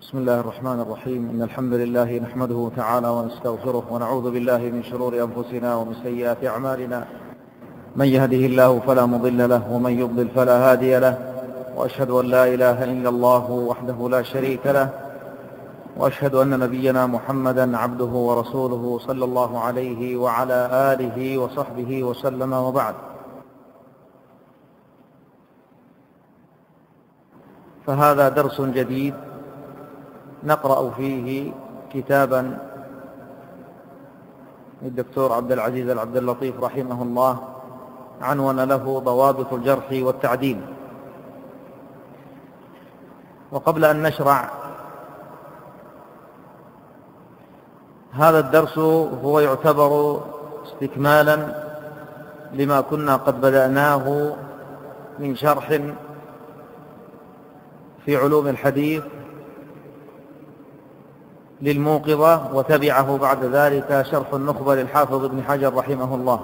بسم الله الرحمن الرحيم. إن الحمد لله نحمده تعالى ونستغفره ونعوذ بالله من شرور أنفسنا ومن سيئات أعمالنا. من يهده الله فلا مضل له ومن يضلل فلا هادي له، وأشهد أن لا إله إلا الله وحده لا شريك له، وأشهد أن نبينا محمدا عبده ورسوله صلى الله عليه وعلى آله وصحبه وسلم، وبعد. فهذا درس جديد نقرأ فيه كتابا للدكتور عبد العزيز العبد اللطيف رحمه الله، عنون له ضوابط الجرح والتعديل. وقبل أن نشرع هذا الدرس هو يعتبر استكمالا لما كنا قد بدأناه من شرح في علوم الحديث للموقظة، وتبعه بعد ذلك شرح النخبة للحافظ ابن حجر رحمه الله.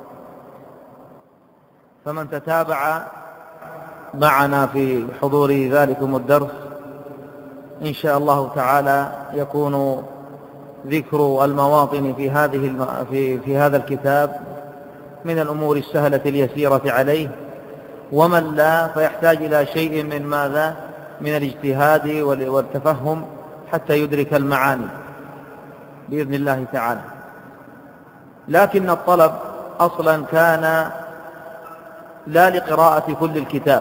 فمن تتابع معنا في حضور ذلكم الدرس إن شاء الله تعالى يكون ذكر المواطن في هذا الكتاب من الأمور السهلة اليسيرة عليه، ومن لا فيحتاج إلى شيء من ماذا؟ من الاجتهاد والتفهم حتى يدرك المعاني بإذن الله تعالى. لكن الطلب أصلا كان لا لقراءة كل الكتاب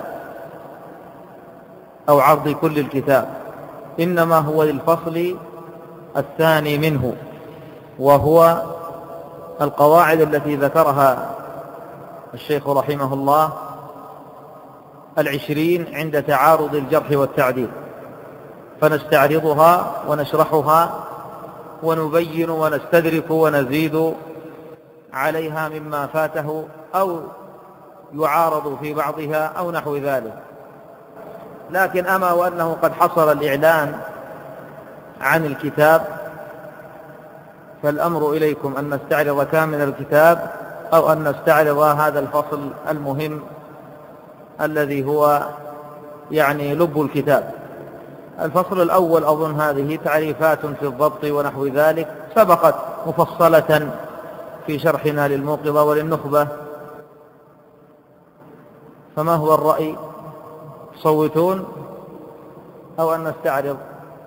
أو عرض كل الكتاب، إنما هو للفصل الثاني منه، وهو القواعد التي ذكرها الشيخ رحمه الله 20 عند تعارض الجرح والتعديل، فنستعرضها ونشرحها ونبين ونستدرك ونزيد عليها مما فاته أو يعارض في بعضها أو نحو ذلك. لكن أما وأنه قد حصل الإعلان عن الكتاب، فالأمر إليكم أن نستعرض كامل الكتاب أو أن نستعرض هذا الفصل المهم الذي هو يعني لب الكتاب. الفصل الأول أظن هذه تعريفات في الضبط ونحو ذلك سبقت مفصلة في شرحنا للموقظة وللنخبة. فما هو الرأي؟ صوتون أو أن نستعرض؟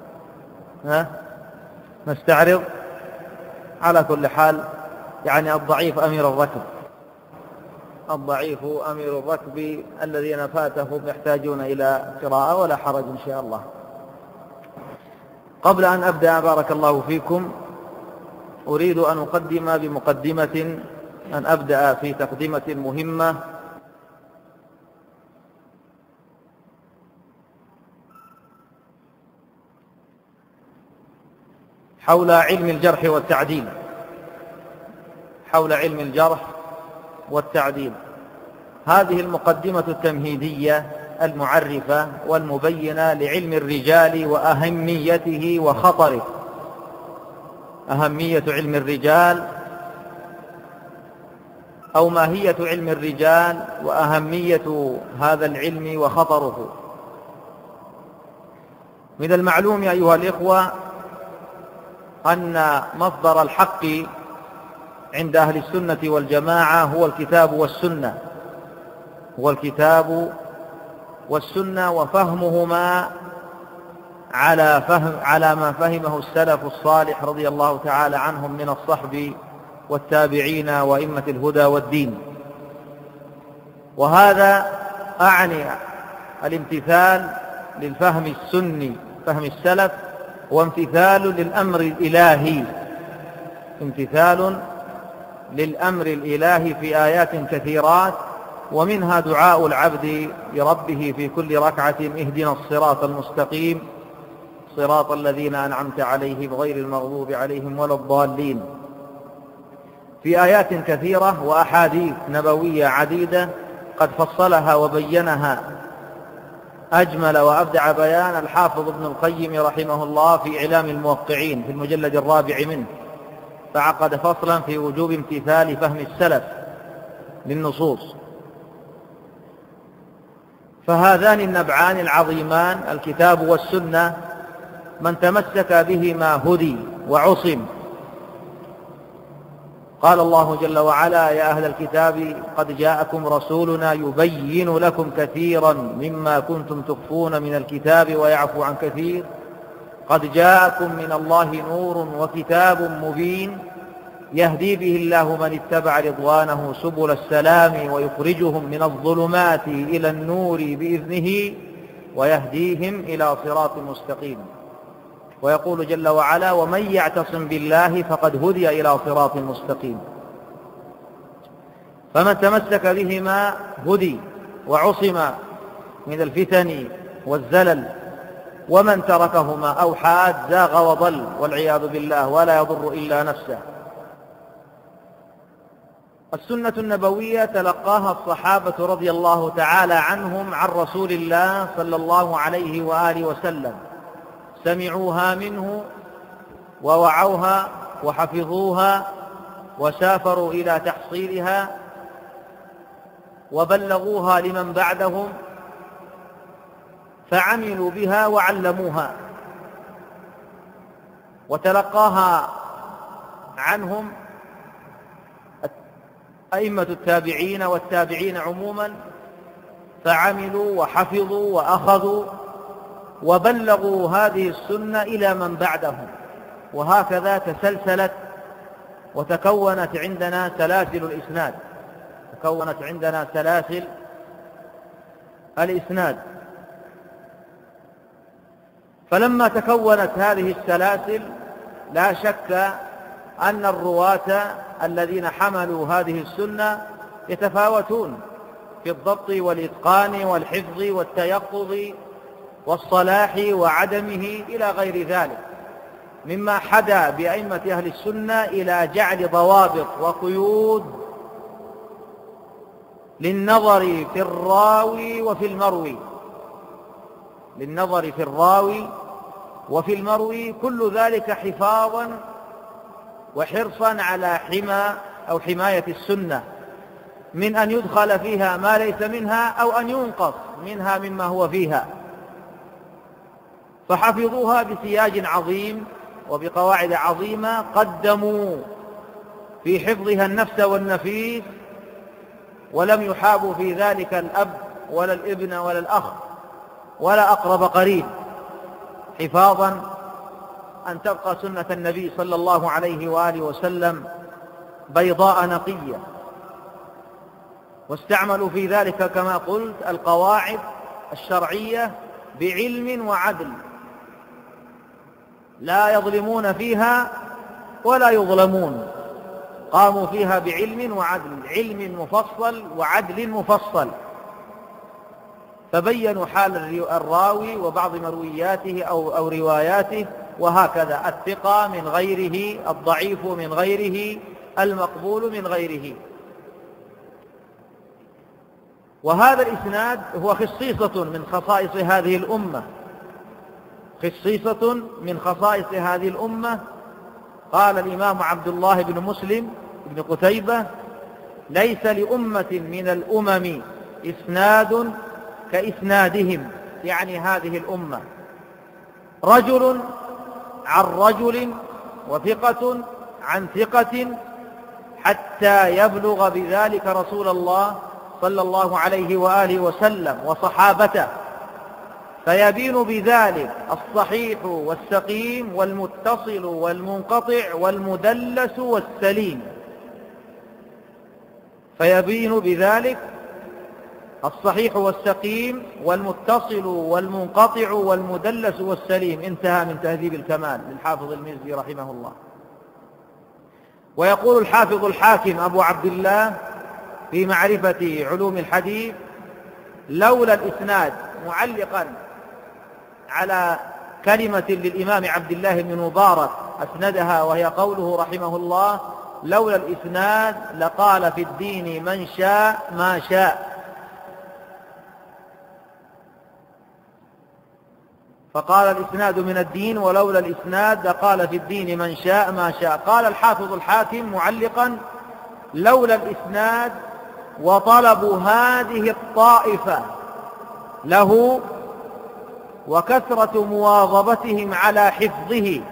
نستعرض على كل حال. يعني الضعيف أمير الركب، الضعيف أمير الركب، الذين فاتهم يحتاجون إلى قراءة، ولا حرج إن شاء الله. قبل أن أبدأ بارك الله فيكم أريد أن أقدم بمقدمة، أن أبدأ في تقدمة مهمة حول علم الجرح والتعديل، حول علم الجرح والتعديل. هذه المقدمة التمهيدية المعرفة والمبينة لعلم الرجال وأهميته وخطره. أهمية علم الرجال أو ماهية علم الرجال وأهمية هذا العلم وخطره. من المعلوم أيها الإخوة أن مصدر الحق عند أهل السنة والجماعة هو الكتاب والسنة، هو الكتاب والسنة، وفهمهما على ما فهمه السلف الصالح رضي الله تعالى عنهم من الصحب والتابعين وأئمة الهدى والدين. وهذا أعني الامتثال للفهم السني فهم السلف، وامتثال للأمر الإلهي، امتثال للأمر الإلهي في آيات كثيرات، ومنها دعاء العبد لربه في كل ركعة: اهدنا الصراط المستقيم صراط الذين أنعمت عليهم غير المغضوب عليهم ولا الضالين. في آيات كثيرة وأحاديث نبوية عديدة قد فصلها وبينها أجمل وأبدع بيان الحافظ ابن القيم رحمه الله في إعلام الموقعين في المجلد 4 منه، فعقد فصلا في وجوب امتثال فهم السلف للنصوص. فهذان النبعان العظيمان الكتاب والسنة من تمسك بهما هدي وعصم. قال الله جل وعلا: يا أهل الكتاب قد جاءكم رسولنا يبين لكم كثيرا مما كنتم تخفون من الكتاب ويعفو عن كثير، قد جاءكم من الله نور وكتاب مبين يهدي به الله من اتبع رضوانه سبل السلام ويخرجهم من الظلمات إلى النور بإذنه ويهديهم إلى صراط مستقيم. ويقول جل وعلا: ومن يعتصم بالله فقد هدي إلى صراط مستقيم. فمن تمسك بهما هدي وعصم من الفتن والزلل، ومن تركهما أو حاد زاغ وضل والعياذ بالله ولا يضر إلا نفسه. السنة النبوية تلقاها الصحابة رضي الله تعالى عنهم عن رسول الله صلى الله عليه وآله وسلم، سمعوها منه ووعوها وحفظوها وسافروا إلى تحصيلها وبلغوها لمن بعدهم فعملوا بها وعلموها. وتلقاها عنهم أئمة التابعين والتابعين عموما، فعملوا وحفظوا وأخذوا وبلغوا هذه السنة إلى من بعدهم، وهكذا تسلسلت وتكونت عندنا سلاسل الإسناد، تكونت عندنا سلاسل الإسناد. فلما تكونت هذه السلاسل لا شك أن الرواة الذين حملوا هذه السنة يتفاوتون في الضبط والإتقان والحفظ والتيقظ والصلاح وعدمه إلى غير ذلك، مما حدا بأئمة أهل السنة إلى جعل ضوابط وقيود للنظر في الراوي وفي المروي، للنظر في الراوي وفي المروي، كل ذلك حفاظا وحرصا على حماية السنة من أن يدخل فيها ما ليس منها أو أن ينقص منها مما هو فيها. فحفظوها بسياج عظيم وبقواعد عظيمة، قدموا في حفظها النفس والنفيس، ولم يحابوا في ذلك الأب ولا الابن ولا الأخ ولا أقرب قريب، حفاظا أن تبقى سنة النبي صلى الله عليه وآله وسلم بيضاء نقية. واستعملوا في ذلك كما قلت القواعد الشرعية بعلم وعدل، لا يظلمون فيها ولا يظلمون، قاموا فيها بعلم وعدل، علم مفصل وعدل مفصل، فبينوا حال الراوي وبعض مروياته أو رواياته، وهكذا الثقة من غيره، الضعيف من غيره، المقبول من غيره. وهذا الإسناد هو خصيصة من خصائص هذه الأمة، خصيصة من خصائص هذه الأمة. قال الإمام عبد الله بن مسلم بن قتيبة: ليس لأمة من الأمم إسناد كإسنادهم، يعني هذه الأمة، رجل عن رجل وثقة عن ثقة حتى يبلغ بذلك رسول الله صلى الله عليه وآله وسلم وصحابته، فيبين بذلك الصحيح والسقيم والمتصل والمنقطع والمدلس والسليم، فيبين بذلك الصحيح والسقيم والمتصل والمنقطع والمدلس والسليم. انتهى من تهذيب الكمال للحافظ المزي رحمه الله. ويقول الحافظ الحاكم أبو عبد الله في معرفة علوم الحديث: لولا الإسناد، معلقا على كلمة للإمام عبد الله بن مبارك أسندها، وهي قوله رحمه الله: لولا الإسناد لقال في الدين من شاء ما شاء. فقال الإسناد من الدين، ولولا الإسناد لقال في الدين من شاء ما شاء. قال الحافظ الحاكم معلقا: لولا الإسناد وطلب هذه الطائفة له وكثرة مواظبتهم على حفظه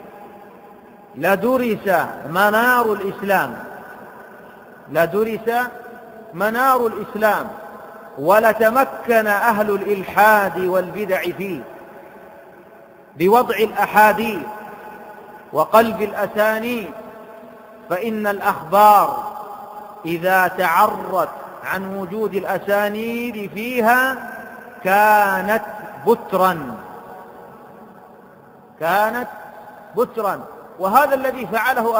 لدرس منار الإسلام ولتمكن أهل الإلحاد والبدع فيه بوضع الأحاديث وقلب الأسانيد، فإن الأخبار إذا تعرت عن وجود الأسانيد فيها كانت بترا. وهذا الذي فعله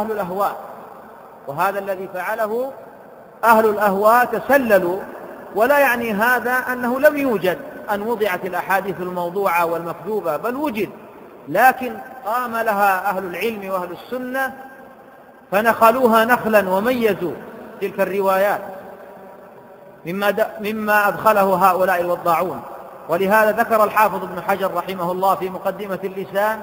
أهل الأهواء تسللوا. ولا يعني هذا أنه لم يوجد أن وضعت الأحاديث الموضوعة والمكذوبة، بل وجد، لكن قام لها أهل العلم وأهل السنة فنخلوها نخلا وميزوا تلك الروايات مما أدخله هؤلاء الوضاعون. ولهذا ذكر الحافظ ابن حجر رحمه الله في مقدمة اللسان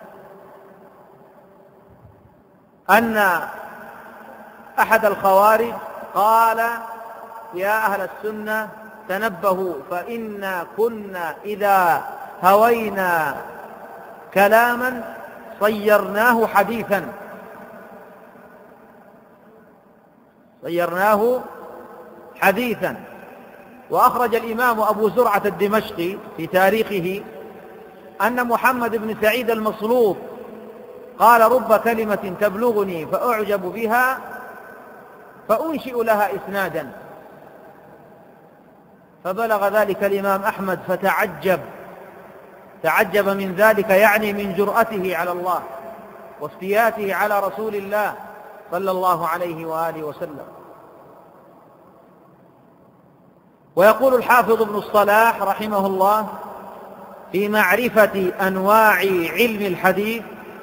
أن أحد الخوارج قال: يا أهل السنة تنبهوا، فإنا كنا إذا هوينا كلاما صيرناه حديثا. وأخرج الإمام أبو زرعة الدمشقي في تاريخه أن محمد بن سعيد المصلوب قال: رب كلمة تبلغني فأعجب بها فأنشئ لها إسنادا. فبلغ ذلك الإمام أحمد تعجب من ذلك، يعني من جرأته على الله وافتياته على رسول الله صلى الله عليه وآله وسلم. ويقول الحافظ ابن الصلاح رحمه الله في معرفة أنواع علم الحديث: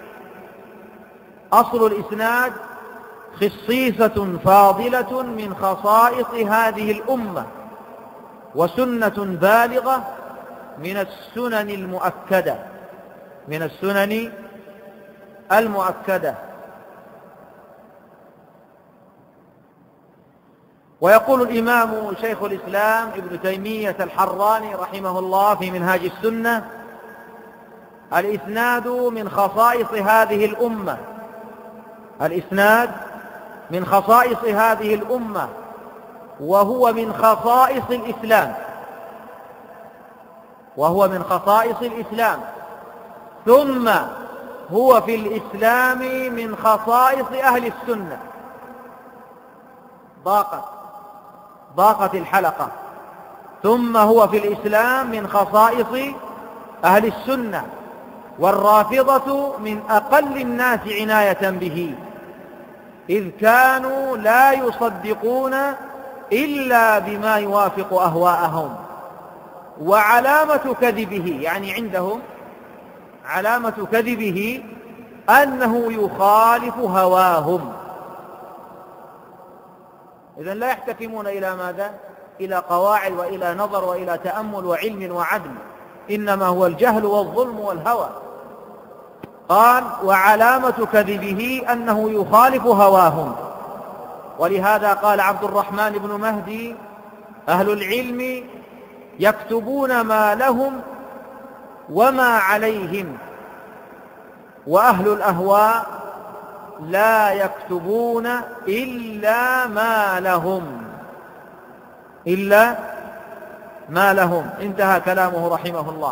أصل الإسناد خصيصة فاضلة من خصائص هذه الأمة، وسنة بالغة من السنن المؤكدة. ويقول الإمام شيخ الإسلام ابن تيمية الحراني رحمه الله في منهاج السنة: الإسناد من خصائص هذه الأمة، وهو من خصائص الإسلام، ثم هو في الإسلام من خصائص أهل السنة. ضاقت الحلقة. ثم هو في الإسلام من خصائص أهل السنة، والرافضة من أقل الناس عناية به، إذ كانوا لا يصدقون إلا بما يوافق أهواءهم. وعلامة كذبه، يعني عندهم علامة كذبه أنه يخالف هواهم. إذن لا يحتكمون إلى ماذا؟ إلى قواعد وإلى نظر وإلى تأمل وعلم وعدل، إنما هو الجهل والظلم والهوى. قال: وعلامة كذبه أنه يخالف هواهم. ولهذا قال عبد الرحمن بن مهدي: أهل العلم يكتبون ما لهم وما عليهم، وأهل الأهواء لا يكتبون إلا ما لهم. انتهى كلامه رحمه الله.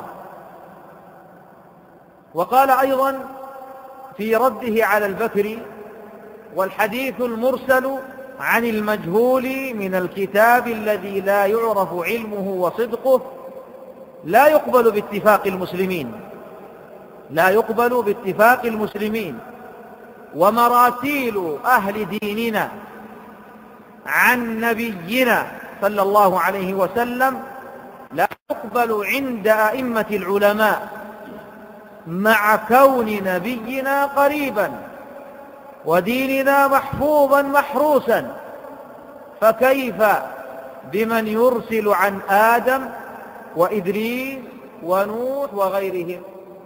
وقال أيضا في رده على البكري: والحديث المرسل عن المجهول من الكتاب الذي لا يعرف علمه وصدقه لا يقبل باتفاق المسلمين، ومراسيل أهل ديننا عن نبينا صلى الله عليه وسلم لا يقبل عند أئمة العلماء، مع كون نبينا قريبا وديننا محفوظا محروسا، فكيف بمن يرسل عن آدم وإدريس ونوح وغيرهم؟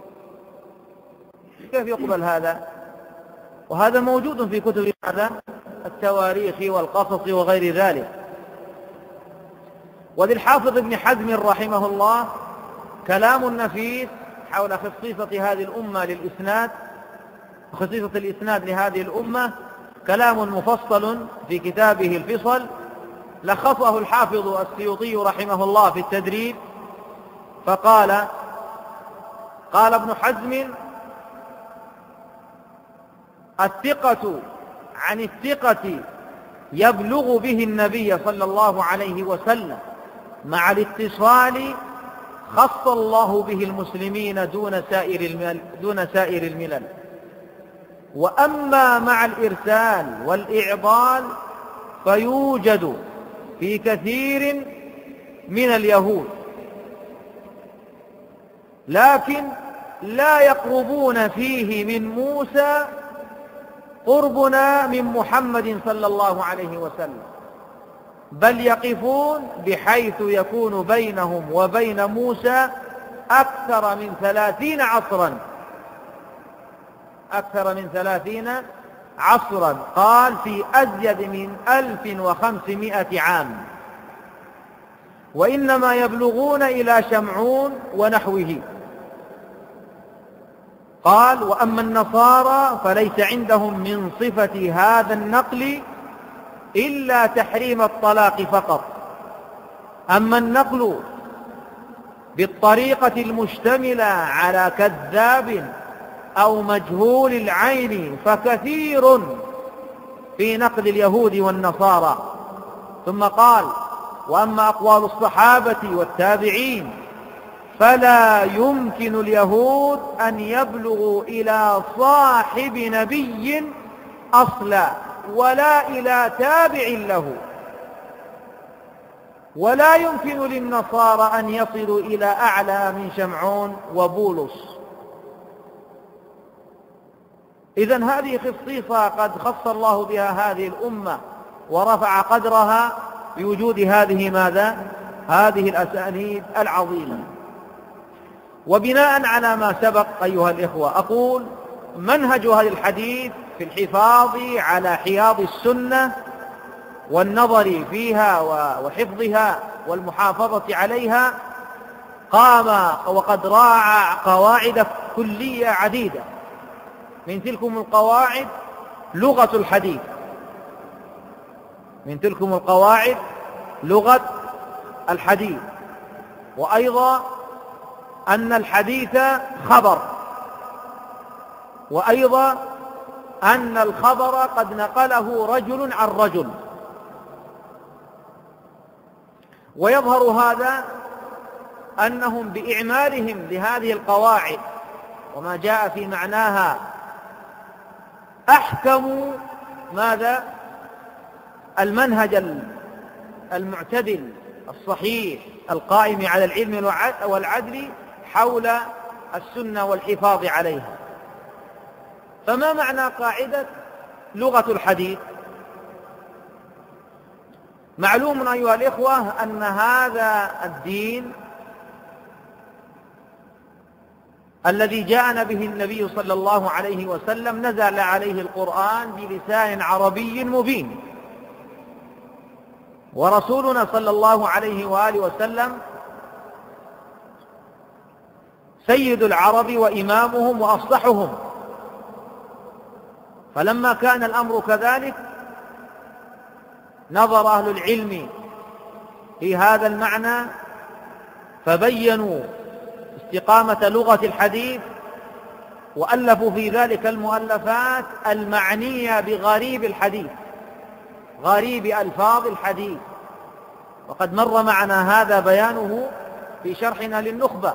كيف يقبل هذا؟ وهذا موجود في كتب التواريخ والقصص وغير ذلك. وللحافظ ابن حزم رحمه الله كلام نفيس حول خصيصة هذه الأمة للإسناد، خصيصة الإسناد لهذه الأمة، كلام مفصل في كتابه الفصل، لخصه الحافظ السيوطي رحمه الله في التدريب، فقال: قال ابن حزم: الثقة عن الثقة يبلغ به النبي صلى الله عليه وسلم مع الاتصال خص الله به المسلمين دون سائر الملل. وأما مع الإرسال والإعضال فيوجد في كثير من اليهود، لكن لا يقربون فيه من موسى قربنا من محمد صلى الله عليه وسلم، بل يقفون بحيث يكون بينهم وبين موسى أكثر من 30 عصرا، أكثر من 30 عصرا، قال في أزيد من 1500 عام، وإنما يبلغون إلى شمعون ونحوه. قال: وأما النصارى فليس عندهم من صفة هذا النقل إلا تحريم الطلاق فقط. أما النقل بالطريقة المشتملة على كذاب أو مجهول العين فكثير في نقد اليهود والنصارى. ثم قال: وأما أقوال الصحابة والتابعين فلا يمكن اليهود أن يبلغوا إلى صاحب نبي أصلا ولا إلى تابع له، ولا يمكن للنصارى أن يصلوا إلى أعلى من شمعون وبولس. إذن هذه خصيصة قد خص الله بها هذه الأمة ورفع قدرها بوجود هذه هذه الأسانيد العظيمة. وبناء على ما سبق أيها الإخوة، أقول: منهج هذا الحديث في الحفاظ على حياض السنة والنظر فيها وحفظها والمحافظة عليها قام وقد راعى قواعد كلية عديدة. من تلكم القواعد لغة الحديث، من تلكم القواعد لغة الحديث، وأيضا أن الحديث خبر، وأيضا أن الخبر قد نقله رجل عن رجل. ويظهر هذا أنهم بإعمالهم لهذه القواعد وما جاء في معناها أحكموا المنهج المعتدل الصحيح القائم على العلم والعدل حول السنة والحفاظ عليها. فما معنى قاعدة لغة الحديث؟ معلوم أيها الإخوة أن هذا الدين الذي جاءنا به النبي صلى الله عليه وسلم نزل عليه القرآن بلسان عربي مبين، ورسولنا صلى الله عليه وآله وسلم سيد العرب وإمامهم وأفصحهم. فلما كان الأمر كذلك نظر أهل العلم في هذا المعنى فبينوا استقامة لغة الحديث، وألفوا في ذلك المؤلفات المعنية بغريب الحديث، غريب ألفاظ الحديث، وقد مر معنا هذا بيانه في شرحنا للنخبة.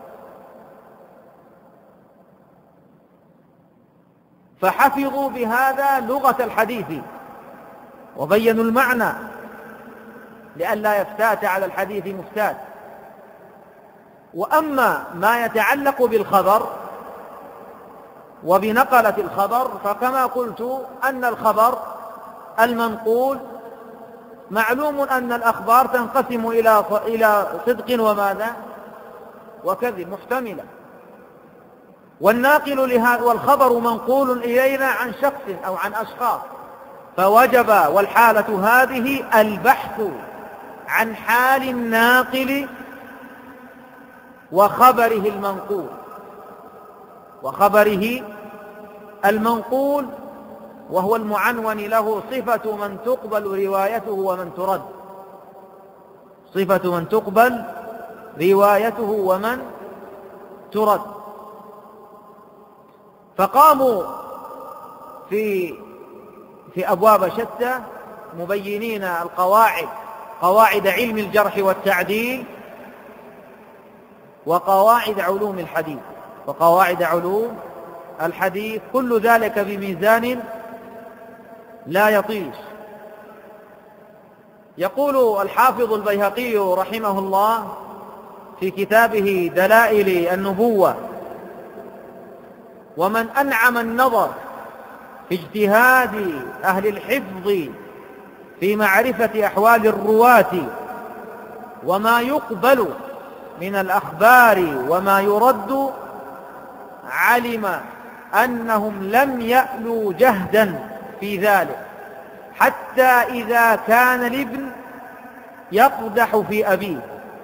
فحفظوا بهذا لغة الحديث وبينوا المعنى لئلا يفتات على الحديث مفتات. وأما ما يتعلق بالخبر وبنقلة الخبر فكما قلت أن الخبر المنقول معلوم أن الأخبار تنقسم إلى صدق وكذب محتملة، والخبر منقول إلينا عن شخص أو عن أشخاص، فوجب والحالة هذه البحث عن حال الناقل وخبره المنقول وهو المعنون له صفة من تقبل روايته ومن ترد، صفة من تقبل روايته ومن ترد. فقاموا في أبواب شتى مبينين قواعد علم الجرح والتعديل وقواعد علوم الحديث، كل ذلك بميزان لا يطيش. يقول الحافظ البيهقي رحمه الله في كتابه دلائل النبوة: ومن أنعم النظر في اجتهاد أهل الحفظ في معرفة أحوال الرواة وما يقبل من الأخبار وما يرد، علم أنهم لم يألوا جهدا في ذلك، حتى إذا كان الابن يقدح في أبيه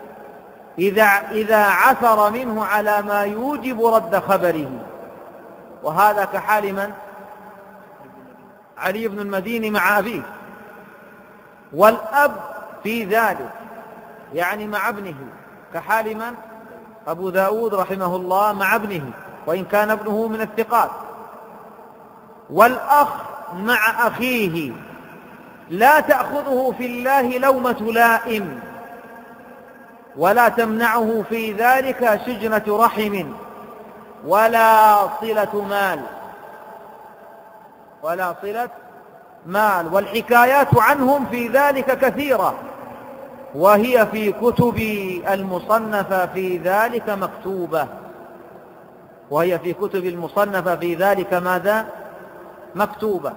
إذا عثر منه على ما يوجب رد خبره. وهذا كحال من؟ علي بن المديني مع أبيه، والأب في ذلك يعني مع ابنه، كحال من؟ أبو داود رحمه الله مع ابنه، وإن كان ابنه من الثقات. والأخ مع أخيه لا تأخذه في الله لومة لائم، ولا تمنعه في ذلك شجنة رحم ولا صلة مال. والحكايات عنهم في ذلك كثيرة، وهي في كتب المصنفة في ذلك ماذا؟ مكتوبة.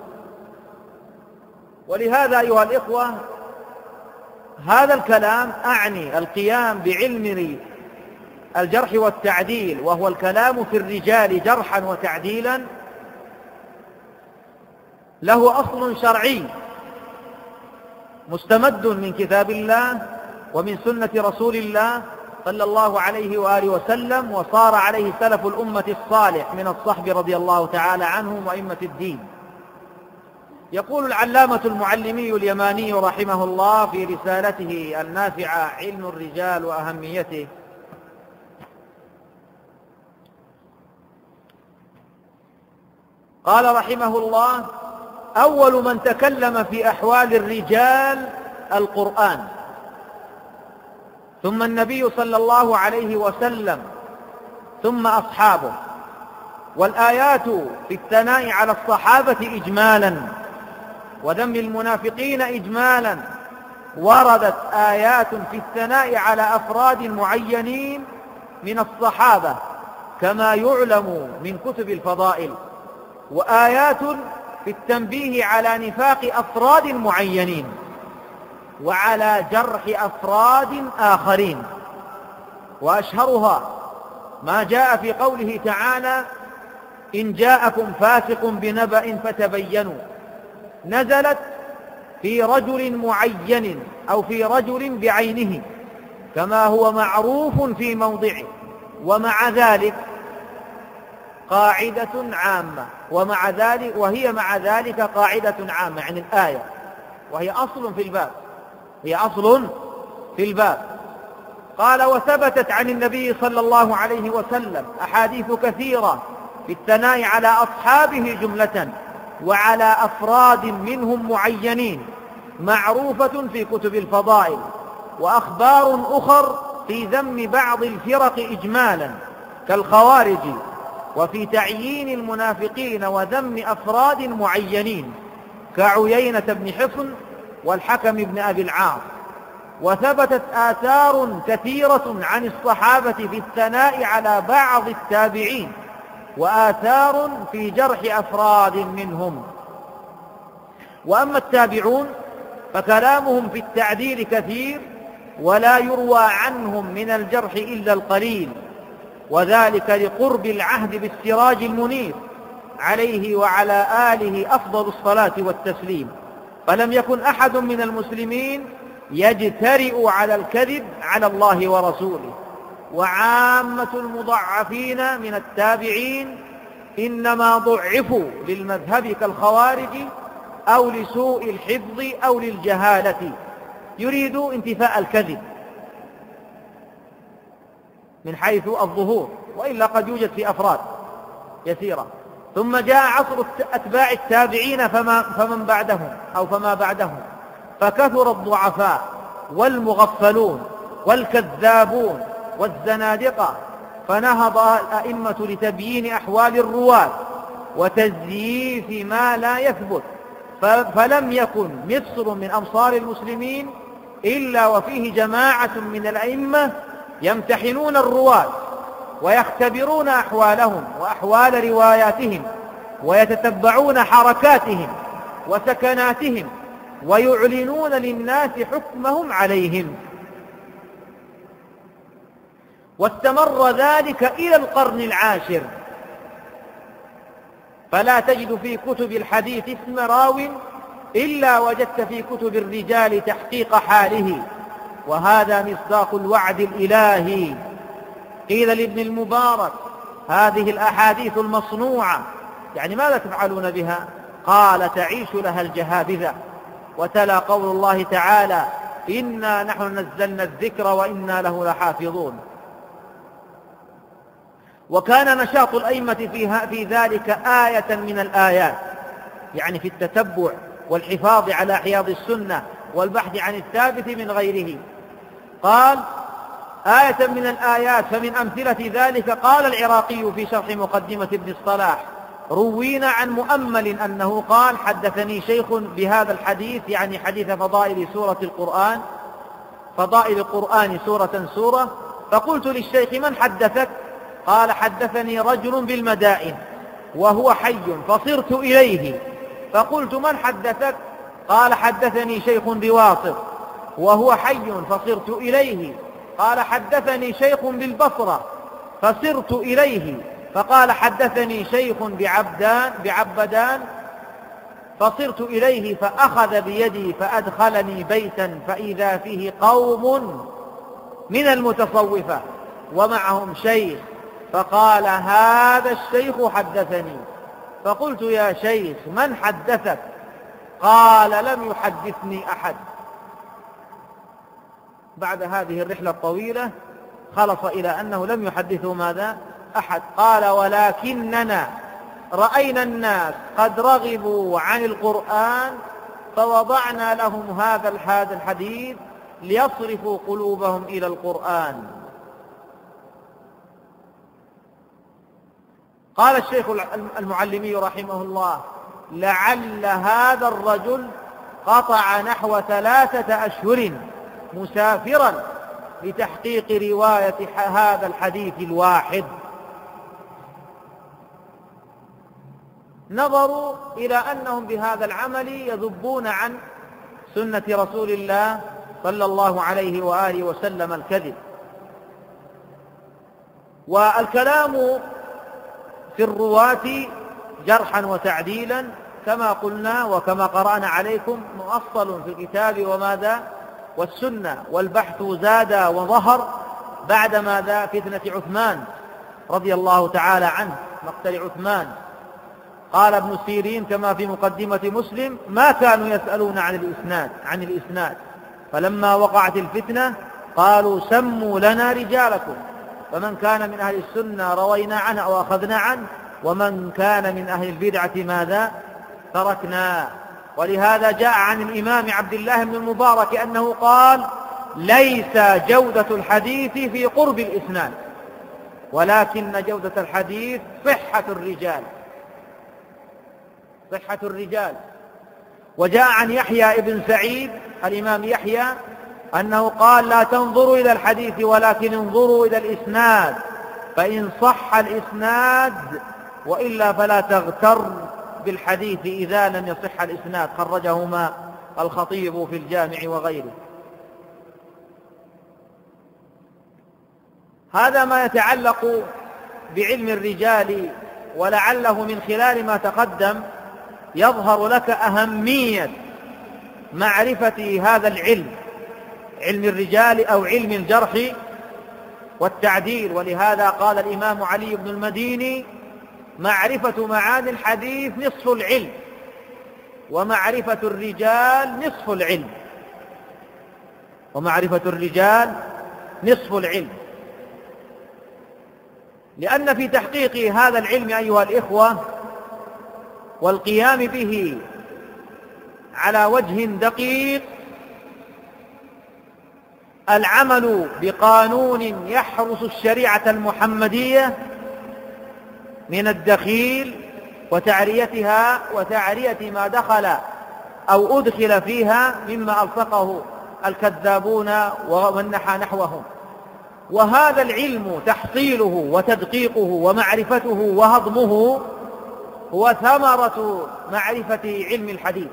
ولهذا أيها الإخوة، هذا الكلام أعني القيام بعلم الجرح والتعديل، وهو الكلام في الرجال جرحا وتعديلا، له أصل شرعي مستمد من كتاب الله ومن سنة رسول الله صلى الله عليه وآله وسلم، وصار عليه سلف الأمة الصالح من الصحب رضي الله تعالى عنهم وأئمة الدين. يقول العلامة المعلمي اليماني رحمه الله في رسالته النافعة علم الرجال وأهميته: قال رحمه الله: أول من تكلم في أحوال الرجال القرآن، ثم النبي صلى الله عليه وسلم، ثم أصحابه. والآيات في الثناء على الصحابة إجمالا وذم المنافقين إجمالا، وردت آيات في الثناء على أفراد معينين من الصحابة كما يعلم من كتب الفضائل، وآيات في التنبيه على نفاق أفراد معينين وعلى جرح أفراد آخرين. وأشهرها ما جاء في قوله تعالى: إن جاءكم فاسق بنبأ فتبينوا، نزلت في رجل معين أو في رجل بعينه كما هو معروف في موضعه، ومع ذلك قاعدة عامة، وهي مع ذلك قاعدة عامة، يعني الآية، وهي أصل في الباب. قال: وثبتت عن النبي صلى الله عليه وسلم أحاديث كثيرة في الثناء على أصحابه جملة وعلى أفراد منهم معينين معروفة في كتب الفضائل، وأخبار أخر في ذم بعض الفرق إجمالا كالخوارج، وفي تعيين المنافقين وذم أفراد معينين كعيينة بن حصن والحكم بن أبي العاص. وثبتت آثار كثيرة عن الصحابة في الثناء على بعض التابعين، وآثار في جرح أفراد منهم. وأما التابعون فكلامهم في التعديل كثير، ولا يروى عنهم من الجرح إلا القليل، وذلك لقرب العهد بالسراج المنير عليه وعلى آله أفضل الصلاة والتسليم. فلم يكن أحد من المسلمين يجترئ على الكذب على الله ورسوله، وعامة المضعفين من التابعين إنما ضعفوا للمذهب كالخوارج أو لسوء الحفظ أو للجهالة، يريد انتفاء الكذب من حيث الظهور، وإلا قد يوجد في أفراد يسيرة. ثم جاء عصر أتباع التابعين فمن بعدهم أو فما بعدهم، فكثر الضعفاء والمغفلون والكذابون والزنادقة، فنهض الأئمة لتبيين أحوال الرواة وتزييف ما لا يثبت، فلم يكن مصر من أمصار المسلمين إلا وفيه جماعة من الأئمة يمتحنون الرواة ويختبرون أحوالهم وأحوال رواياتهم ويتتبعون حركاتهم وسكناتهم ويعلنون للناس حكمهم عليهم. واستمر ذلك إلى القرن العاشر، فلا تجد في كتب الحديث اسم راو إلا وجدت في كتب الرجال تحقيق حاله، وهذا مصداق الوعد الإلهي. قيل لابن المبارك: هذه الأحاديث المصنوعة يعني ماذا تفعلون بها؟ قال: تعيش لها الجهابذة. وتلا قول الله تعالى: إنا نحن نزلنا الذكر وإنا له لحافظون. وكان نشاط الأئمة في ذلك آية من الآيات، يعني في التتبع والحفاظ على حياض السنة والبحث عن الثابت من غيره. قال: آية من الآيات. فمن أمثلة ذلك قال العراقي في شرح مقدمة ابن الصلاح: روينا عن مؤمل أنه قال: حدثني شيخ بهذا الحديث، يعني حديث فضائل القرآن سورة سورة. فقلت للشيخ: من حدثك؟ قال: حدثني رجل بالمدائن وهو حي فصرت إليه. فقلت: من حدثك؟ قال: حدثني شيخ بواسط وهو حي فصرت إليه. قال: حدثني شيخ بالبصرة فصرت إليه. فقال: حدثني شيخ بعبدان فصرت إليه. فأخذ بيدي فأدخلني بيتا فإذا فيه قوم من المتصوفة ومعهم شيخ، فقال: هذا الشيخ حدثني. فقلت: يا شيخ من حدثك؟ قال: لم يحدثني أحد. بعد هذه الرحلة الطويلة خلص إلى أنه لم يحدثه ماذا؟ أحد. قال: ولكننا رأينا الناس قد رغبوا عن القرآن فوضعنا لهم هذا الحديث ليصرفوا قلوبهم إلى القرآن. قال الشيخ المعلمي رحمه الله: لعل هذا الرجل قطع نحو 3 أشهر مسافرا لتحقيق رواية هذا الحديث الواحد. نظروا إلى أنهم بهذا العمل يذبون عن سنة رسول الله صلى الله عليه وآله وسلم الكذب. والكلام في الرواة جرحا وتعديلا كما قلنا وكما قرأنا عليكم مؤصل في الكتاب وماذا والسنة، والبحث زاد وظهر بعد ماذا فتنة عثمان رضي الله تعالى عنه، مقتل عثمان. قال ابن سيرين كما في مقدمة مسلم: ما كانوا يسألون عن الإسناد، فلما وقعت الفتنة قالوا: سموا لنا رجالكم، فمن كان من أهل السنة روينا عنه أو أخذنا عنه، ومن كان من أهل البدعة ماذا تركنا. ولهذا جاء عن الإمام عبد الله بن المبارك أنه قال: ليس جودة الحديث في قرب الإسناد، ولكن جودة الحديث صحة الرجال. وجاء عن يحيى ابن سعيد الإمام يحيى أنه قال: لا تنظروا إلى الحديث ولكن انظروا إلى الإسناد، فإن صح الإسناد وإلا فلا تغتر بالحديث إذا لم يصح الإسناد. خرجهما الخطيب في الجامع وغيره. هذا ما يتعلق بعلم الرجال، ولعله من خلال ما تقدم يظهر لك أهمية معرفة هذا العلم، علم الرجال أو علم الجرح، والتعديل. ولهذا قال الإمام علي بن المديني: معرفة معاني الحديث نصف العلم، ومعرفة الرجال نصف العلم، ومعرفة الرجال نصف العلم. لأن في تحقيق هذا العلم أيها الإخوة والقيام به على وجه دقيق العمل بقانون يحرس الشريعة المحمدية من الدخيل وتعريتها وتعرية ما دخل أو أدخل فيها مما ألصقه الكذابون ومن نحى نحوهم. وهذا العلم تحصيله وتدقيقه ومعرفته وهضمه هو ثمرة معرفة علم الحديث،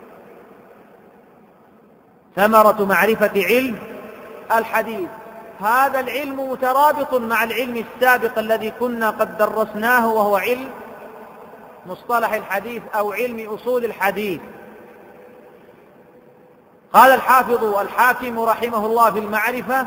ثمرة معرفة علم الحديث. هذا العلم مترابط مع العلم السابق الذي كنا قد درسناه، وهو علم مصطلح الحديث أو علم أصول الحديث. قال الحافظ الحاكم رحمه الله في المعرفة: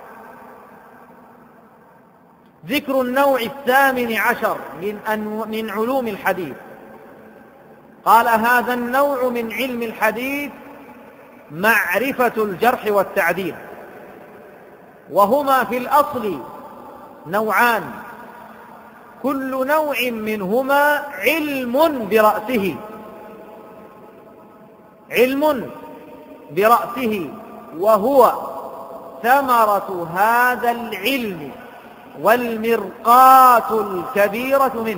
ذكر النوع 18 من علوم الحديث. قال: هذا النوع من علم الحديث معرفة الجرح والتعديل، وهما في الأصل نوعان، كل نوع منهما علم برأسه، علم برأسه، وهو ثمرة هذا العلم والمرقاة الكبيرة منه.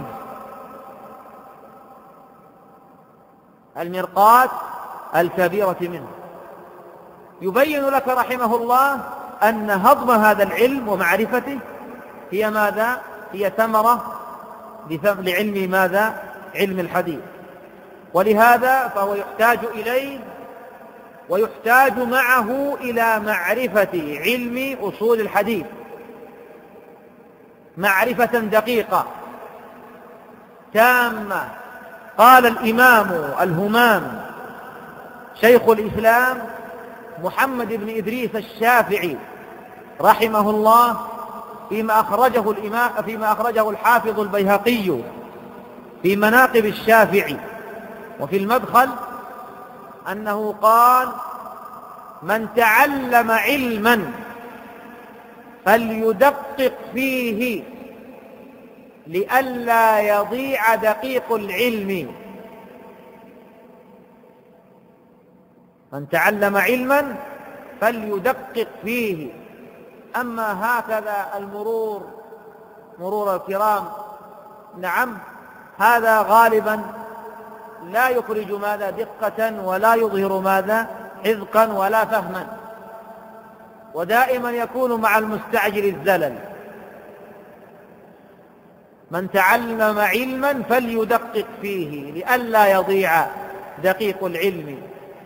المرقاة الكبيرة منه. يبين لك رحمه الله أن هضم هذا العلم ومعرفته هي ماذا؟ هي ثمرة لعلم ماذا؟ علم الحديث. ولهذا فهو يحتاج إليه ويحتاج معه إلى معرفة علم أصول الحديث معرفة دقيقة تامة. قال الإمام الهمام شيخ الإسلام محمد بن إدريس الشافعي رحمه الله فيما أخرجه الحافظ البيهقي في مناقب الشافعي وفي المدخل أنه قال: من تعلم علما فليدقق فيه لئلا يضيع دقيق العلم. من تعلم علما فليدقق فيه. أما هكذا مرور الكرام، نعم، هذا غالبا لا يخرج ماذا؟ دقة، ولا يظهر ماذا؟ حذقا ولا فهما، ودائما يكون مع المستعجل الزلل. من تعلم علما فليدقق فيه لئلا يضيع دقيق العلم.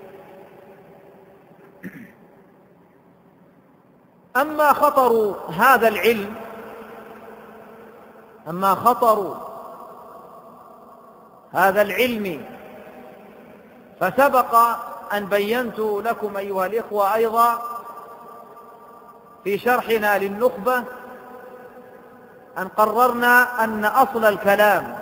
أما خطر هذا العلم، أما خطر هذا العلم فسبق أن بينت لكم أيها الإخوة أيضا في شرحنا للنخبة أن قررنا أن أصل الكلام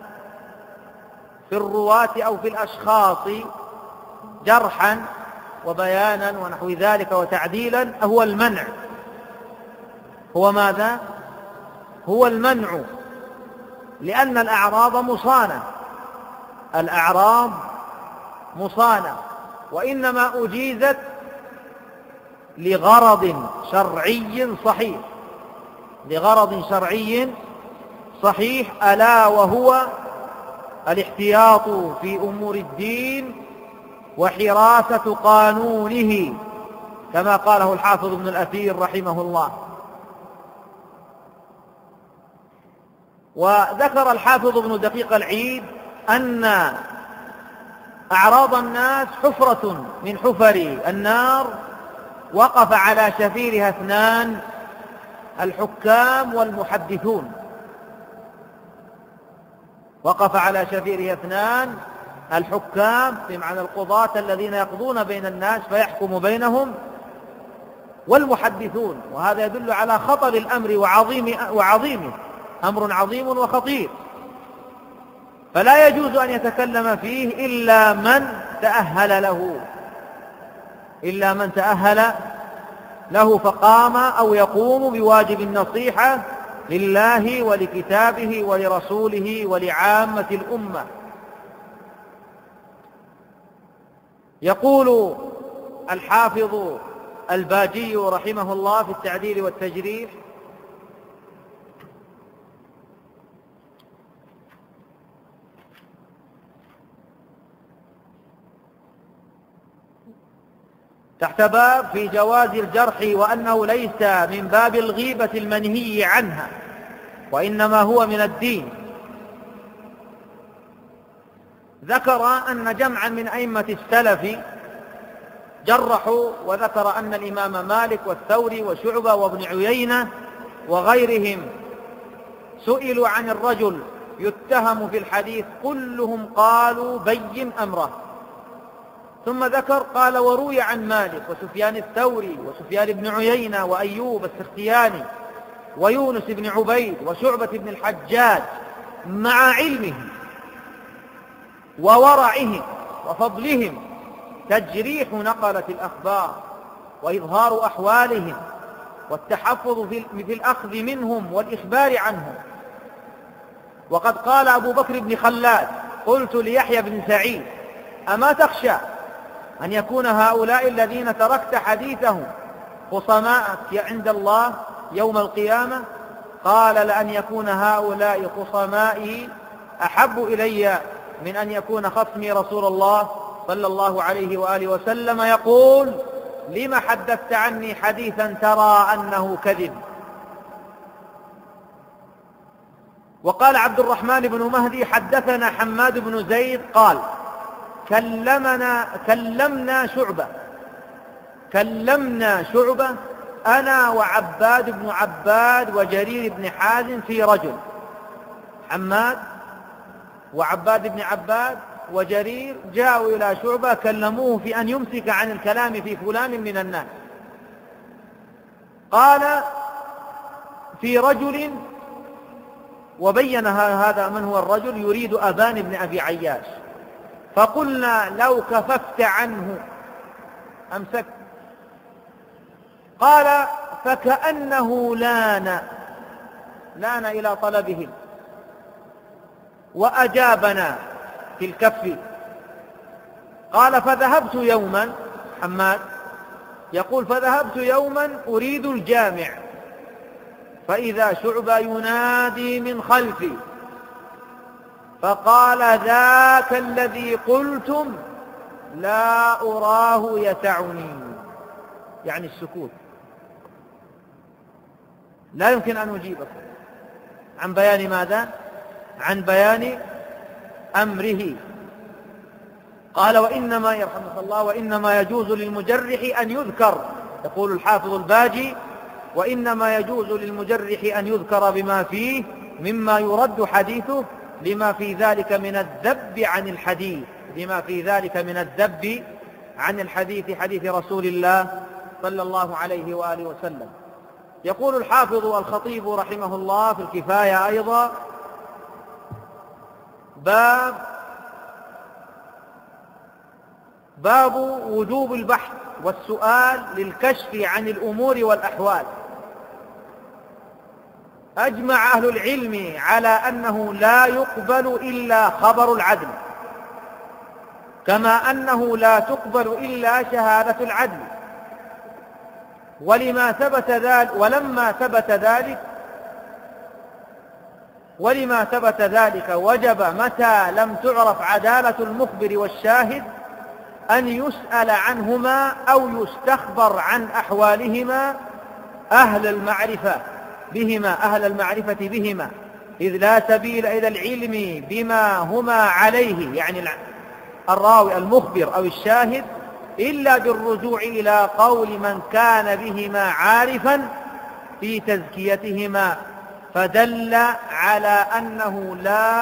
في الرواة أو في الأشخاص جرحا وبيانا ونحو ذلك وتعديلا هو المنع. هو ماذا؟ هو المنع، لأن الأعراض مصانة، الأعراض مصانة، وإنما أجيزت لغرض شرعي صحيح، لغرض شرعي صحيح، ألا وهو الاحتياط في أمور الدين وحراسة قانونه، كما قاله الحافظ ابن الأثير رحمه الله. وذكر الحافظ ابن دقيق العيد أن أعراض الناس حفرة من حفر النار وقف على شفيرها اثنان: الحكام والمحدثون. وقف على شفيرها اثنان: الحكام بمعنى القضاة الذين يقضون بين الناس فيحكم بينهم، والمحدثون، وهذا يدل على خطر الأمر وعظيمه، أمر عظيم وخطير، فلا يجوز أن يتكلم فيه إلا من تأهل له فقام أو يقوم بواجب النصيحة لله ولكتابه ولرسوله ولعامة الأمة. يقول الحافظ الباجي رحمه الله في التعديل والتجريح: تحت باب في جواز الجرح وأنه ليس من باب الغيبة المنهي عنها وإنما هو من الدين، ذكر أن جمعا من أئمة السلف جرحوا، وذكر أن الإمام مالك والثوري وشعبة وابن عيينة وغيرهم سئلوا عن الرجل يتهم في الحديث كلهم قالوا بين أمره. ثم ذكر قال: وروي عن مالك وسفيان الثوري وسفيان بن عيينة وأيوب السختياني ويونس بن عبيد وشعبة بن الحجاج مع علمهم وورعهم وفضلهم تجريح نقلة الأخبار وإظهار أحوالهم والتحفظ في الأخذ منهم والإخبار عنهم. وقد قال أبو بكر بن خلاد: قلت ليحيى بن سعيد: أما تخشى أن يكون هؤلاء الذين تركت حديثهم خصماءك عند الله يوم القيامة؟ قال: لأن يكون هؤلاء خصمائي أحب إلي من أن يكون خصمي رسول الله صلى الله عليه وآله وسلم يقول: لم حدثت عني حديثا ترى أنه كذب. وقال عبد الرحمن بن مهدي: حدثنا حماد بن زيد قال: كلمنا شعبة أنا وعباد بن عباد وجرير بن حازم في رجل. حماد وعباد بن عباد وجرير جاءوا إلى شعبة كلموه في أن يمسك عن الكلام في فلان من الناس. قال: في رجل، وبين هذا من هو الرجل، يريد أبان بن أبي عياش، فقلنا: لو كففت عنه أمسك. قال: فكأنه لان إلى طلبه وأجابنا في الكف. قال: فذهبت يوما، حماد يقول: فذهبت يوما أريد الجامع، فإذا شعبة ينادي من خلفي فقال: ذاك الذي قلتم لا أراه يسعني، يعني السكوت، لا يمكن أن أجيبكم عن بيان ماذا؟ عن بيان أمره. قال: وإنما يرحمك الله وإنما يجوز للمجرح أن يذكر، يقول الحافظ الباجي: وإنما يجوز للمجرح أن يذكر بما فيه مما يرد حديثه لما في ذلك من الذب عن الحديث، حديث رسول الله صلى الله عليه وآله وسلم. يقول الحافظ الخطيب رحمه الله في الكفاية أيضا: باب وجوب البحث والسؤال للكشف عن الأمور والأحوال. أجمع أهل العلم على أنه لا يقبل إلا خبر العدل، كما أنه لا تقبل إلا شهادة العدل. ولما ثبت ذلك وجب متى لم تعرف عدالة المخبر والشاهد أن يسأل عنهما أو يستخبر عن أحوالهما أهل المعرفة بهما، إذ لا سبيل إلى العلم بما هما عليه، يعني الراوي المخبر أو الشاهد، إلا بالرجوع إلى قول من كان بهما عارفا في تزكيتهما، فدل على أنه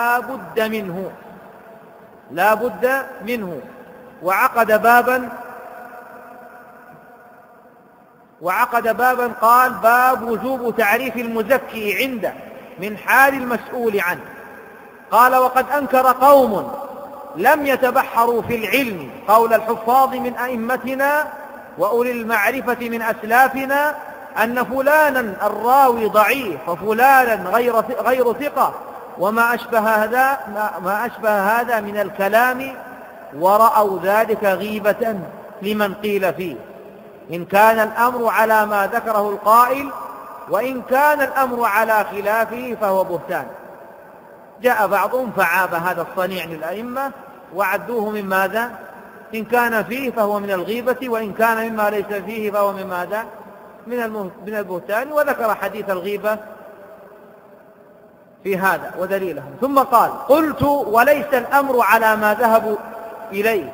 لا بد منه. وعقد بابا وعقد بابا قال: باب وجوب تعريف المزكي عنده من حال المسؤول عنه. قال: وقد أنكر قوم لم يتبحروا في العلم قول الحفاظ من أئمتنا وأولي المعرفة من أسلافنا أن فلانا الراوي ضعيف وفلانا غير ثقة وما أشبه هذا من الكلام، ورأوا ذلك غيبة لمن قيل فيه، إن كان الأمر على ما ذكره القائل، وإن كان الأمر على خلافه فهو بهتان. جاء بعضهم فعاب هذا الصنيع للأئمة وعدوه من ماذا؟ إن كان فيه فهو من الغيبة، وإن كان مما ليس فيه فهو من ماذا؟ من البهتان، وذكر حديث الغيبة في هذا ودليلهم. ثم قال: قلت: وليس الأمر على ما ذهبوا إليه،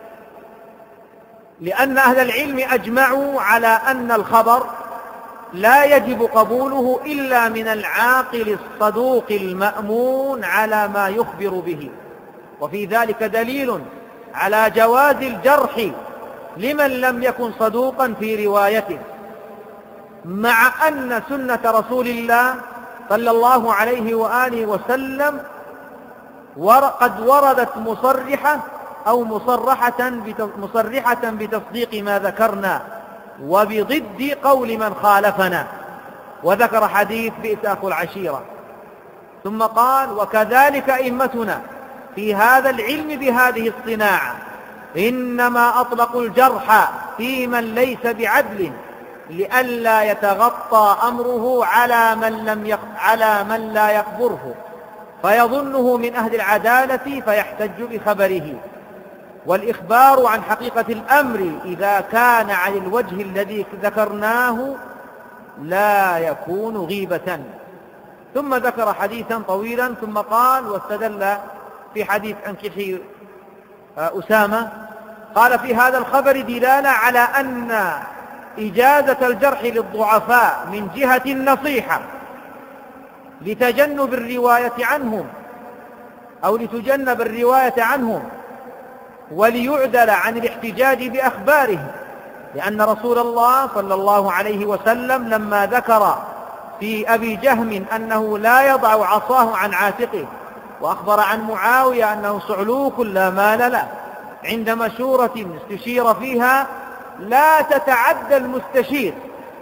لأن أهل العلم أجمعوا على أن الخبر لا يجب قبوله إلا من العاقل الصدوق المأمون على ما يخبر به، وفي ذلك دليل على جواز الجرح لمن لم يكن صدوقا في روايته، مع أن سنة رسول الله صلى الله عليه وآله وسلم قد وردت مصرحة أو مصرحة بتصديق ما ذكرنا وبضد قول من خالفنا، وذكر حديث بئس أخو العشيرة. ثم قال: وكذلك أئمتنا في هذا العلم بهذه الصناعة إنما أطلقوا الجرح في من ليس بعدل لئلا يتغطى أمره على من لا يخبره فيظنه من أهل العدالة فيحتج بخبره. والإخبار عن حقيقة الأمر إذا كان على الوجه الذي ذكرناه لا يكون غيبة. ثم ذكر حديثا طويلا ثم قال: واستدل في حديث أنكحي أسامة، قال: في هذا الخبر دلالة على أن إجازة الجرح للضعفاء من جهة النصيحة لتجنب الرواية عنهم أو لتجنب الرواية عنهم وليعدل عن الاحتجاج بأخبارهم، لأن رسول الله صلى الله عليه وسلم لما ذكر في أبي جهم أنه لا يضع عصاه عن عاتقه، وأخبر عن معاوية أنه صعلوك لا مال له، عند مشورة استشير فيها لا تتعدى المستشير،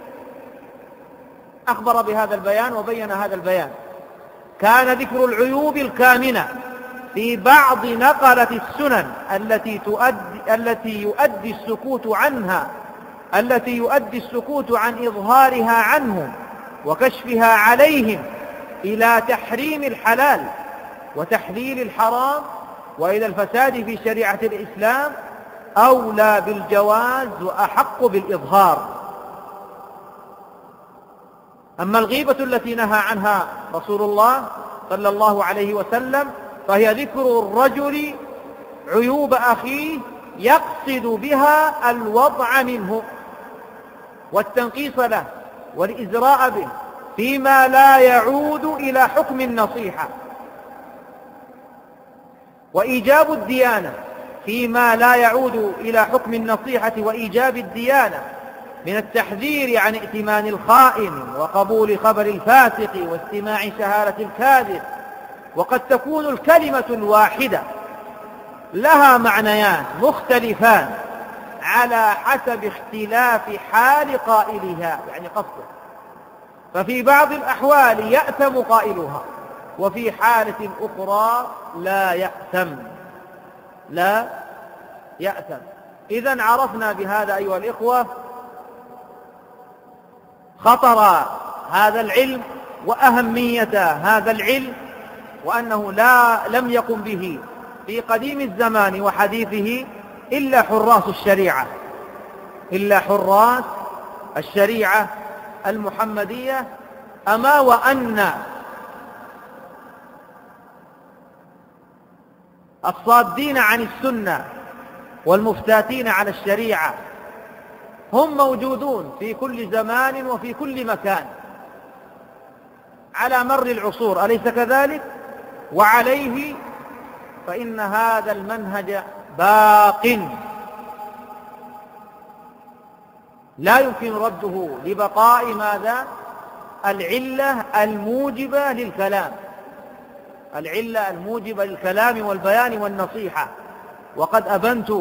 أخبر بهذا البيان وبين هذا البيان. كان ذكر العيوب الكامنة في بعض نقلة السنن التي يؤدي السكوت عن إظهارها عنهم وكشفها عليهم إلى تحريم الحلال وتحليل الحرام وإلى الفساد في شريعة الإسلام أولى بالجواز وأحق بالإظهار. أما الغيبة التي نهى عنها رسول الله صلى الله عليه وسلم فهي ذكر الرجل عيوب أخيه يقصد بها الوضع منه والتنقيص له والإزراء به فيما لا يعود إلى حكم النصيحة، وإيجاب الديانة فيما لا يعود إلى حكم النصيحة وإيجاب الديانة من التحذير عن ائتمان الخائن وقبول خبر الفاسق واستماع شهادة الكاذب. وقد تكون الكلمة الواحدة لها معنيان مختلفان على حسب اختلاف حال قائلها، يعني قصده، ففي بعض الأحوال يأثم قائلها وفي حالة أخرى لا يأثم. إذن عرفنا بهذا أيها الإخوة خطر هذا العلم وأهمية هذا العلم، وأنه لم يقم به في قديم الزمان وحديثه إلا حراس الشريعة المحمدية. أما وأن الصادين عن السنة والمفتاتين على الشريعة هم موجودون في كل زمان وفي كل مكان على مر العصور، أليس كذلك؟ وعليه فإن هذا المنهج باق لا يمكن رده لبقاء ماذا؟ العلة الموجبة للكلام، العلة الموجبة للكلام والبيان والنصيحة. وقد أبنت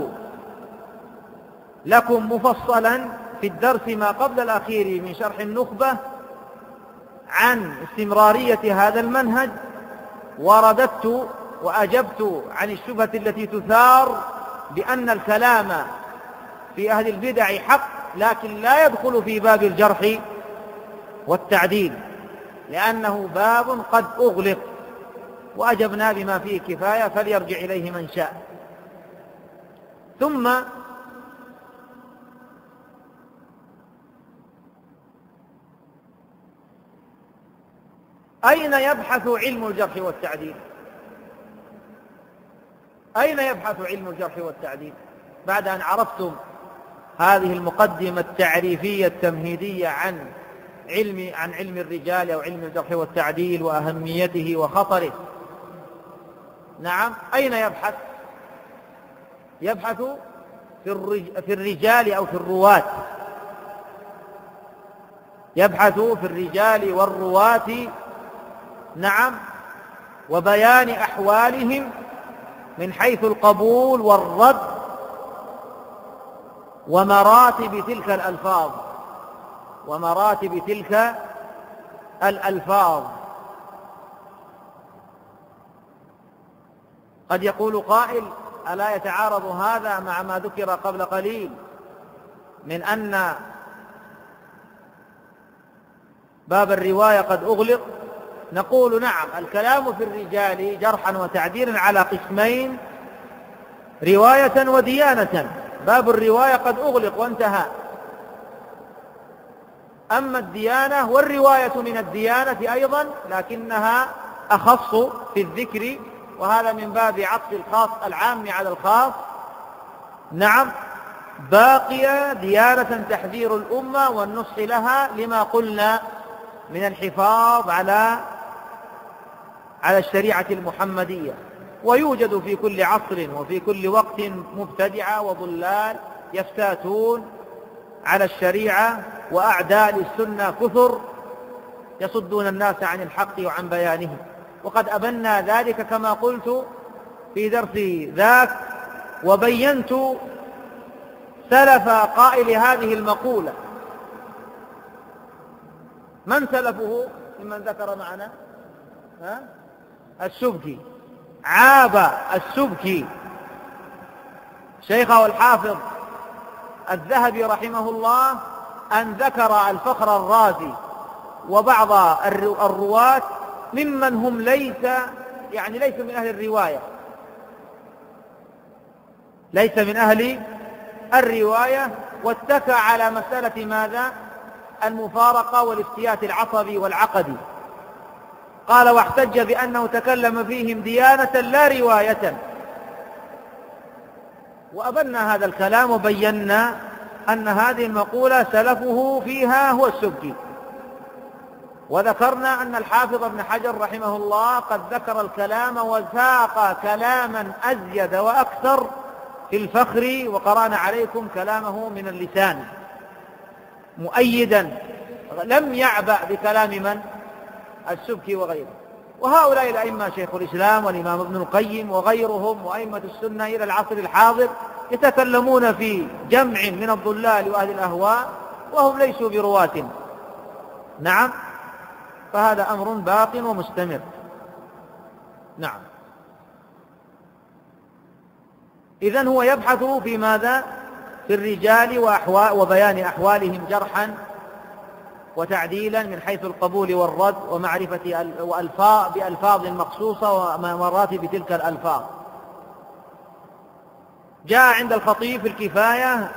لكم مفصلا في الدرس ما قبل الأخير من شرح النخبة عن استمرارية هذا المنهج، ورددت وأجبت عن الشبهة التي تثار بأن الكلام في أهل البدع حق، لكن لا يدخل في باب الجرح والتعديل لأنه باب قد أغلق، وأجبنا بما فيه كفاية فليرجع إليه من شاء. ثم أين يبحث علم الجرح والتعديل؟ أين يبحث علم الجرح والتعديل؟ بعد أن عرفتم هذه المقدمة التعريفية التمهيدية عن علم الرجال أو علم الجرح والتعديل وأهميته وخطره، نعم، أين يبحث؟ يبحث في الرجال أو في الرواة، يبحث في الرجال والرواة، نعم، وبيان أحوالهم من حيث القبول والرد ومراتب تلك الألفاظ، ومراتب تلك الألفاظ. قد يقول قائل: ألا يتعارض هذا مع ما ذكر قبل قليل من أن باب الرواية قد أغلق؟ نقول: نعم، الكلام في الرجال جرحا وتعديلا على قسمين: رواية وديانة. باب الرواية قد أغلق وانتهى. أما الديانة والرواية من الديانة أيضا، لكنها أخص في الذكر، وهذا من باب عطف الخاص العام على الخاص. نعم، باقية ديانة تحذير الأمة والنصح لها لما قلنا من الحفاظ على الشريعة المحمدية. ويوجد في كل عصر وفي كل وقت مبتدعة وضلال يفتاتون على الشريعة، وأعداء للسنة كثر يصدون الناس عن الحق وعن بيانه. وقد أبنا ذلك كما قلت في درسي ذاك، وبينت سلف قائل هذه المقولة. من سلفه ممن ذكر معنا؟ السبكي. عاب السبكي شيخه الحافظ الذهبي رحمه الله أن ذكر الفخر الرازي وبعض الرواة ممن هم ليس من أهل الرواية، ليس من أهل الرواية، واتكى على مسألة ماذا؟ المفارقة والافتيات العصبي والعقدي. قال: واحتج بأنه تكلم فيهم ديانة لا رواية. وأبنا هذا الكلام وبينا أن هذه المقولة سلفه فيها هو السبكي. وذكرنا أن الحافظ ابن حجر رحمه الله قد ذكر الكلام وساق كلاما أزيد وأكثر في الفخر، وقرأنا عليكم كلامه من اللسان مؤيدا، لم يعبأ بكلام من؟ السبكي وغيره. وهؤلاء الأئمة شيخ الإسلام والإمام ابن القيم وغيرهم وأئمة السنة إلى العصر الحاضر يتكلمون في جمع من الضلال وأهل الأهواء وهم ليسوا برواة. نعم، فهذا أمر باق ومستمر. نعم، إذن هو يبحث في ماذا؟ في الرجال وبيان أحوالهم جرحا وتعديلا من حيث القبول والرد ومعرفة بألفاظ مخصوصة ومراتب تلك الألفاظ. جاء عند الخطيب في الكفاية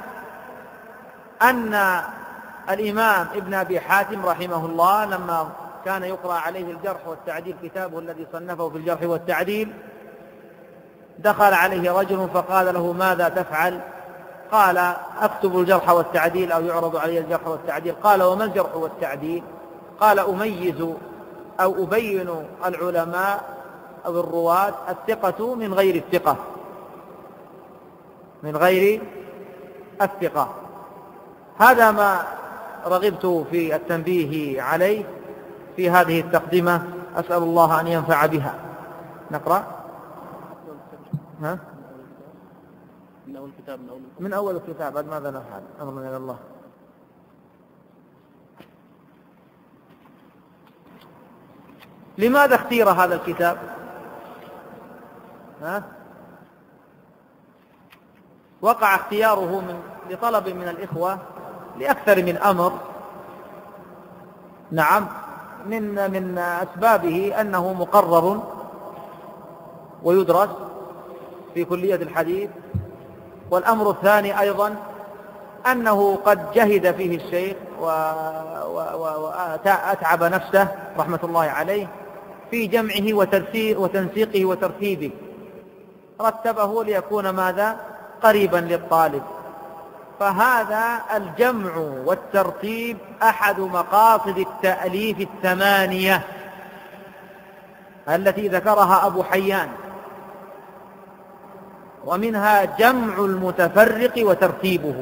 أن الإمام ابن أبي حاتم رحمه الله لما كان يقرأ عليه الجرح والتعديل، كتابه الذي صنفه في الجرح والتعديل، دخل عليه رجل فقال له: ماذا تفعل؟ قال: أكتب الجرح والتعديل أو يعرض علي الجرح والتعديل. قال: وما الجرح والتعديل؟ قال: أميز أو أبين العلماء أو الرواة الثقة من غير الثقة، من غير الثقة. هذا ما رغبت في التنبيه عليه في هذه التقدمة، أسأل الله أن ينفع بها. نقرأ ها؟ من أول الكتاب. بعد ماذا نفعل؟ أمرنا إلى الله. لماذا اختير هذا الكتاب؟ ها؟ وقع اختياره لطلب من الإخوة لأكثر من أمر. نعم، من أسبابه أنه مقرر ويدرس في كلية الحديث، والأمر الثاني أيضا أنه قد جهد فيه الشيخ وأتعب نفسه رحمة الله عليه في جمعه وتنسيقه وترتيبه، رتبه ليكون ماذا؟ قريبا للطالب. فهذا الجمع والترتيب أحد مقاصد التأليف الثمانية التي ذكرها أبو حيان، ومنها جمع المتفرق وترتيبه.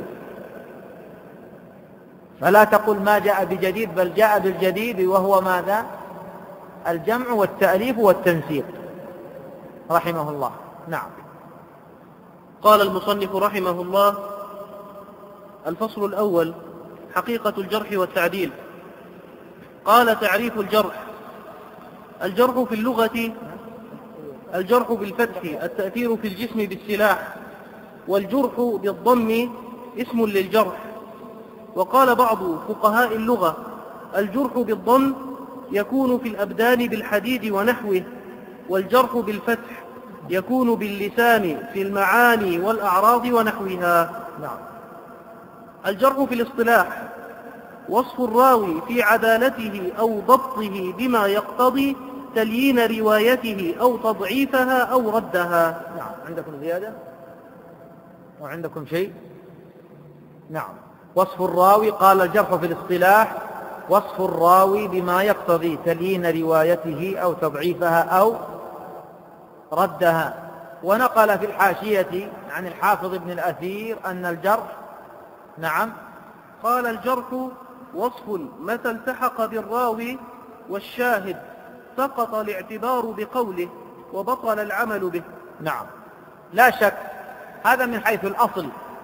فلا تقل ما جاء بجديد، بل جاء بالجديد، وهو ماذا؟ الجمع والتأليف والتنسيق رحمه الله. نعم. قال المصنف رحمه الله: الفصل الأول: حقيقة الجرح والتعديل. قال: تعريف الجرح: الجرح في اللغة الجرح بالفتح التأثير في الجسم بالسلاح، والجرح بالضم اسم للجرح. وقال بعض فقهاء اللغة: الجرح بالضم يكون في الأبدان بالحديد ونحوه، والجرح بالفتح يكون باللسان في المعاني والأعراض ونحوها. نعم. الجرح في الاصطلاح: وصف الراوي في عدالته أو ضبطه بما يقتضي تليين روايته أو تضعيفها أو ردها. نعم. عندكم زيادة وعندكم شيء؟ نعم. وصف الراوي، قال الجرح في الاصطلاح: وصف الراوي بما يقتضي تليين روايته أو تضعيفها أو ردها. ونقل في الحاشية عن الحافظ ابن الأثير أن الجرح، نعم، قال: الجرح وصف متى التحق بالراوي والشاهد سقط الاعتبار بقوله وبطل العمل به. نعم، لا شك، هذا من حيث الأصل.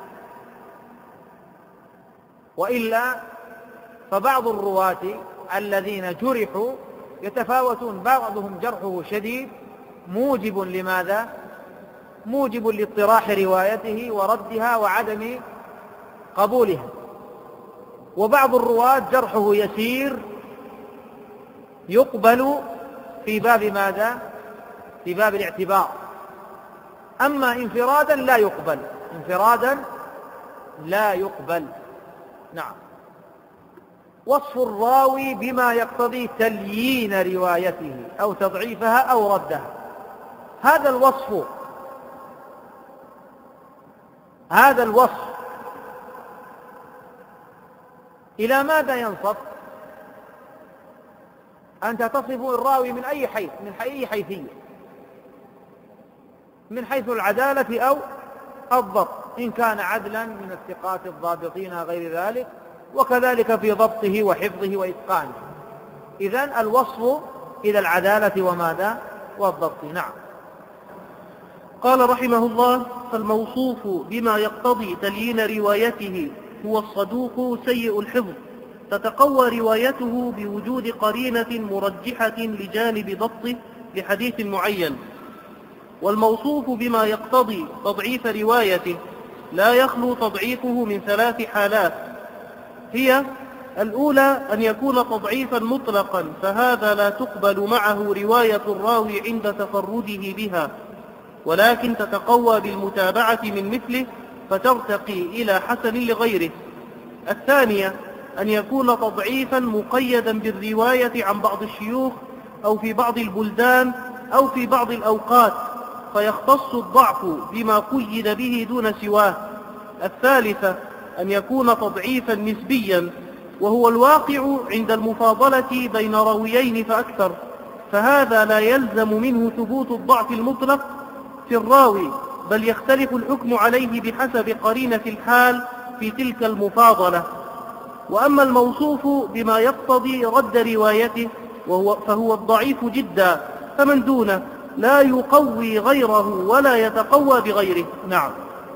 وإلا فبعض الرواة الذين جرحوا يتفاوتون، بعضهم جرحه شديد موجب لماذا؟ موجب لاضطراح روايته وردها وعدم قبولها. وبعض الرواة جرحه يسير يقبل في باب ماذا؟ في باب الاعتبار. أما انفرادا لا يقبل، انفرادا لا يقبل. نعم. وصف الراوي بما يقتضي تليين روايته أو تضعيفها أو ردها. هذا الوصف إلى ماذا ينصب؟ أنت تصف الراوي من أي حيث؟ من أي حيثية؟ من حيث العدالة أو الضبط، إن كان عدلا من الثقات الضابطين غير ذلك، وكذلك في ضبطه وحفظه وإتقانه. إذن الوصف إلى العدالة وماذا؟ والضبط. نعم. قال رحمه الله: فالموصوف بما يقتضي تليين روايته هو الصدوق سيء الحفظ، تتقوى روايته بوجود قرينة مرجحة لجانب ضبطه لحديث معين. والموصوف بما يقتضي تضعيف روايته لا يخلو تضعيفه من 3 حالات، هي: الأولى أن يكون تضعيفا مطلقا، فهذا لا تقبل معه رواية الراوي عند تفرده بها، ولكن تتقوى بالمتابعة من مثله فترتقي إلى حسن لغيره. الثانية أن يكون تضعيفا مقيدا بالرواية عن بعض الشيوخ أو في بعض البلدان أو في بعض الأوقات، فيختص الضعف بما قيد به دون سواه. الثالثة أن يكون تضعيفا نسبيا، وهو الواقع عند المفاضلة بين راويين فأكثر، فهذا لا يلزم منه ثبوت الضعف المطلق في الراوي، بل يختلف الحكم عليه بحسب قرينة الحال في تلك المفاضلة. وأما الموصوف بما يقتضي رد روايته فهو الضعيف جدا، فمن دونه لا يقوي غيره ولا يتقوى بغيره. نعم.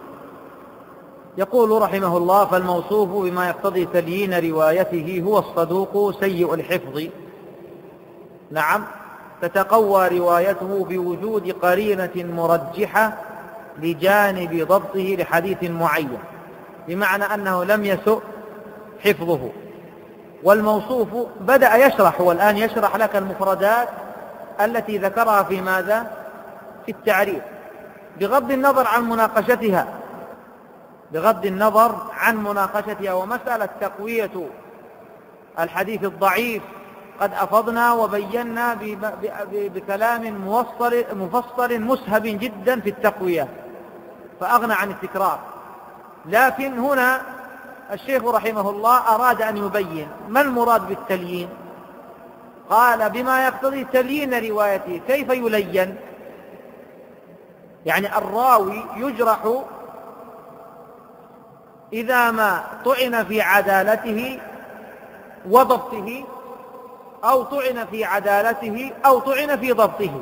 يقول رحمه الله: فالموصوف بما يقتضي تليين روايته هو الصدوق سيء الحفظ. نعم، تتقوى روايته بوجود قرينة مرجحة لجانب ضبطه لحديث معين، بمعنى أنه لم يسؤ حفظه. والموصوف بدأ يشرح، والآن يشرح لك المفردات التي ذكرها في ماذا؟ في التعريف، بغض النظر عن مناقشتها ومسألة تقوية الحديث الضعيف قد أفضنا وبينا بكلام مفصل مسهب جدا في التقوية فأغنى عن التكرار. لكن هنا الشيخ رحمه الله أراد أن يبين ما المراد بالتليين. قال: بما يقتضي تليين روايته. كيف يلين؟ يعني الراوي يجرح إذا ما طعن في عدالته وضبطه، أو طعن في عدالته أو طعن في ضبطه.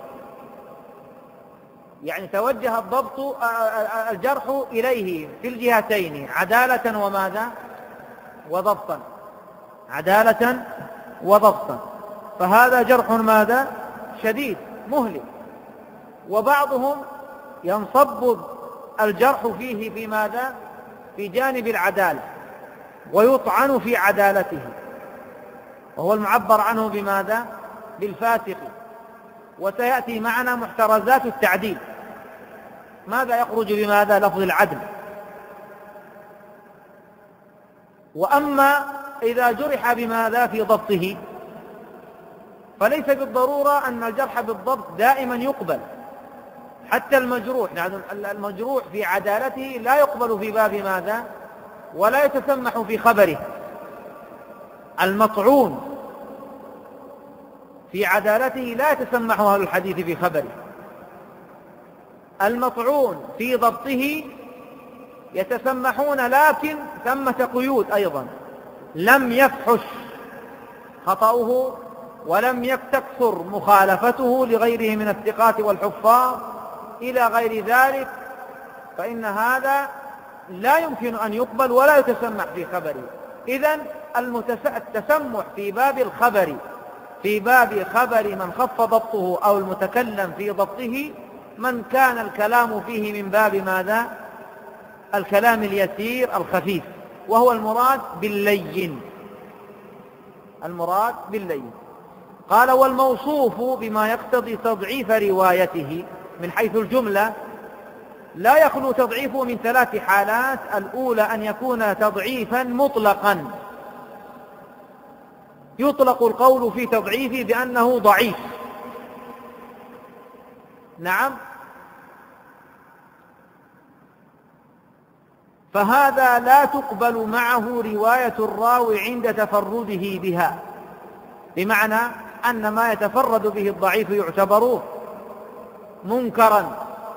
يعني توجه الجرح إليه في الجهتين، عدالة وماذا؟ وضبطا، عدالة وضبطا. فهذا جرح ماذا؟ شديد مهلك. وبعضهم ينصب الجرح فيه في ماذا؟ في جانب العدالة، ويطعن في عدالته، وهو المعبر عنه بماذا؟ بالفاسق. وسيأتي معنا محترزات التعديل، ماذا يخرج بماذا؟ لفظ العدل. وأما إذا جرح بماذا؟ في ضبطه، فليس بالضرورة أن الجرح بالضبط دائما يقبل. حتى المجروح، يعني المجروح في عدالته لا يقبل في باب ماذا؟ ولا يتسمح في خبره. المطعون في عدالته لا يتسمح أهل الحديث في خبره. المطعون في ضبطه يتسمحون، لكن ثمة قيود أيضا: لم يفحش خطأه، ولم تكثر مخالفته لغيره من الثقات والحفاظ إلى غير ذلك، فإن هذا لا يمكن أن يقبل ولا يتسمح في خبره. إذن التسمح في باب الخبر، في باب خبر من خف ضبطه أو المتكلم في ضبطه، من كان الكلام فيه من باب ماذا؟ الكلام اليسير الخفيف، وهو المراد باللين. المراد باللين. قال: والموصوف بما يقتضي تضعيف روايته من حيث الجملة لا يخلو تضعيفه من ثلاث حالات. الأولى أن يكون تضعيفا مطلقا، يطلق القول في تضعيفه بأنه ضعيف. نعم، فهذا لا تقبل معه رواية الراوي عند تفرده بها، بمعنى أن ما يتفرد به الضعيف يعتبر منكرا،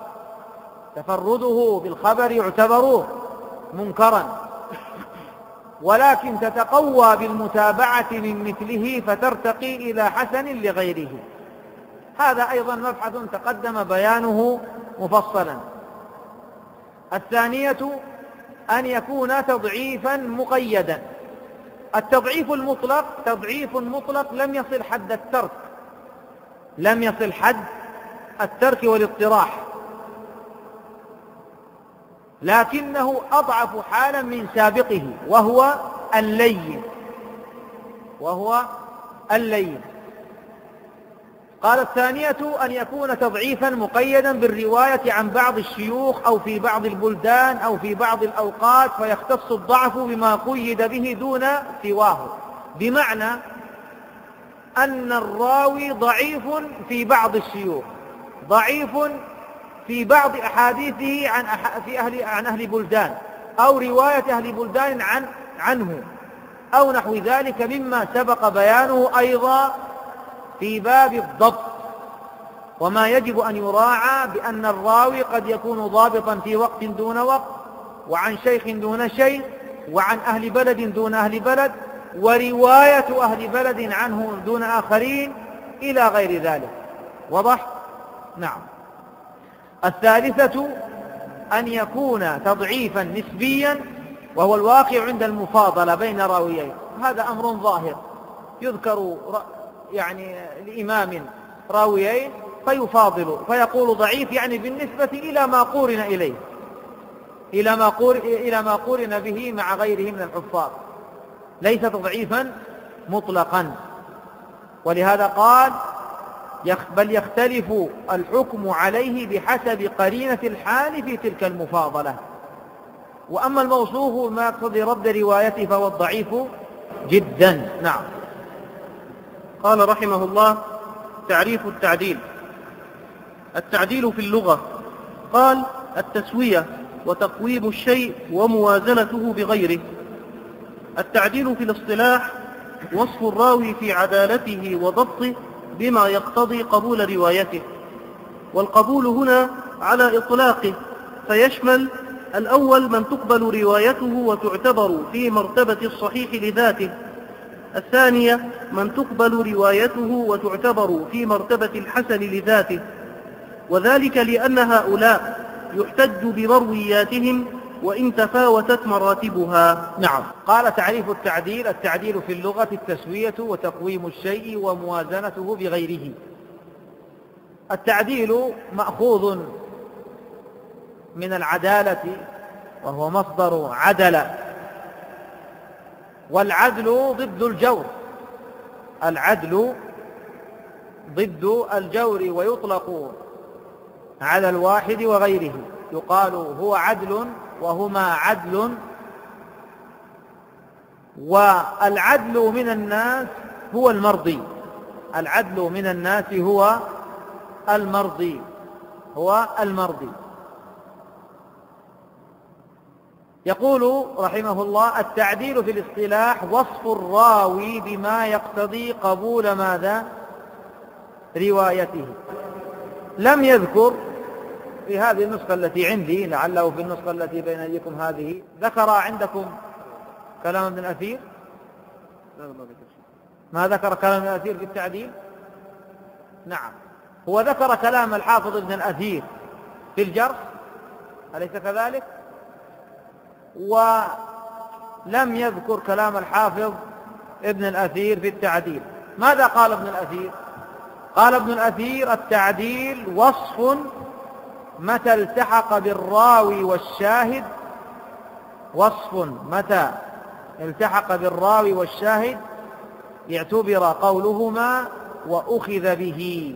تفرده بالخبر يعتبر منكرا، ولكن تتقوى بالمتابعة من مثله فترتقي إلى حسن لغيره. هذا أيضا مبحث تقدم بيانه مفصلا. الثانية أن يكون تضعيفا مقيدا. التضعيف المطلق تضعيف مطلق لم يصل حد الترك، لم يصل حد الترك والاضطراح، لكنه أضعف حالا من سابقه، وهو اللين. قال: الثانية أن يكون تضعيفا مقيدا بالرواية عن بعض الشيوخ أو في بعض البلدان أو في بعض الأوقات، فيختص الضعف بما قيد به دون سواه، بمعنى أن الراوي ضعيف في بعض الشيوخ، ضعيف في بعض أحاديثه عن أهل بلدان، أو رواية أهل بلدان عنه، أو نحو ذلك مما سبق بيانه أيضا في باب الضبط. وما يجب أن يراعى بأن الراوي قد يكون ضابطا في وقت دون وقت، وعن شيخ دون شيخ، وعن أهل بلد دون أهل بلد، ورواية أهل بلد عنه دون آخرين، إلى غير ذلك. واضح؟ نعم. الثالثة أن يكون تضعيفا نسبيا، وهو الواقع عند المفاضلة بين راويين. هذا أمر ظاهر، يذكر يعني لإمام راويين فيفاضل فيقول ضعيف، يعني بالنسبة إلى ما قورن إليه، إلى ما قورن به مع غيره من الحفاظ، ليس تضعيفا مطلقا. ولهذا قال بل يختلف الحكم عليه بحسب قرينة الحال في تلك المفاضلة. وأما الموصوف ما يقتضي رد روايته فهو الضعيف جدا. نعم. قال رحمه الله: تعريف التعديل. التعديل في اللغة قال: التسوية وتقويم الشيء وموازنته بغيره. التعديل في الاصطلاح وصف الراوي في عدالته وضبطه بما يقتضي قبول روايته. والقبول هنا على إطلاقه، فيشمل الأول من تقبل روايته وتعتبر في مرتبة الصحيح لذاته، الثانية من تقبل روايته وتعتبر في مرتبة الحسن لذاته، وذلك لأن هؤلاء يحتج بمروياتهم وإن تفاوتت مراتبها. نعم. قال: تعريف التعديل. التعديل في اللغة التسوية وتقويم الشيء وموازنته بغيره. التعديل مأخوذ من العدالة، وهو مصدر عدل، والعدل ضد الجور. العدل ضد الجور، ويطلق على الواحد وغيره، يقال هو عدل وهما عدل. والعدل من الناس هو المرضي، العدل من الناس هو المرضي، هو المرضي. يقول رحمه الله: التعديل في الاصطلاح وصف الراوي بما يقتضي قبول ماذا؟ روايته. لم يذكر في هذه النسخة التي عندي، لعله في النسخة التي بين أيديكم هذه، ذكر عندكم كلام ابن الأثير؟ ما ذكر كلام ابن الأثير في التعديل؟ نعم، هو ذكر كلام الحافظ ابن الأثير في الجرح، أليس كذلك؟ ولم يذكر كلام الحافظ ابن الأثير في التعديل. ماذا قال ابن الأثير؟ قال ابن الأثير: التعديل وصف متى التحق بالراوي والشاهد، وصف متى التحق بالراوي والشاهد اعتبر قولهما وأخذ به.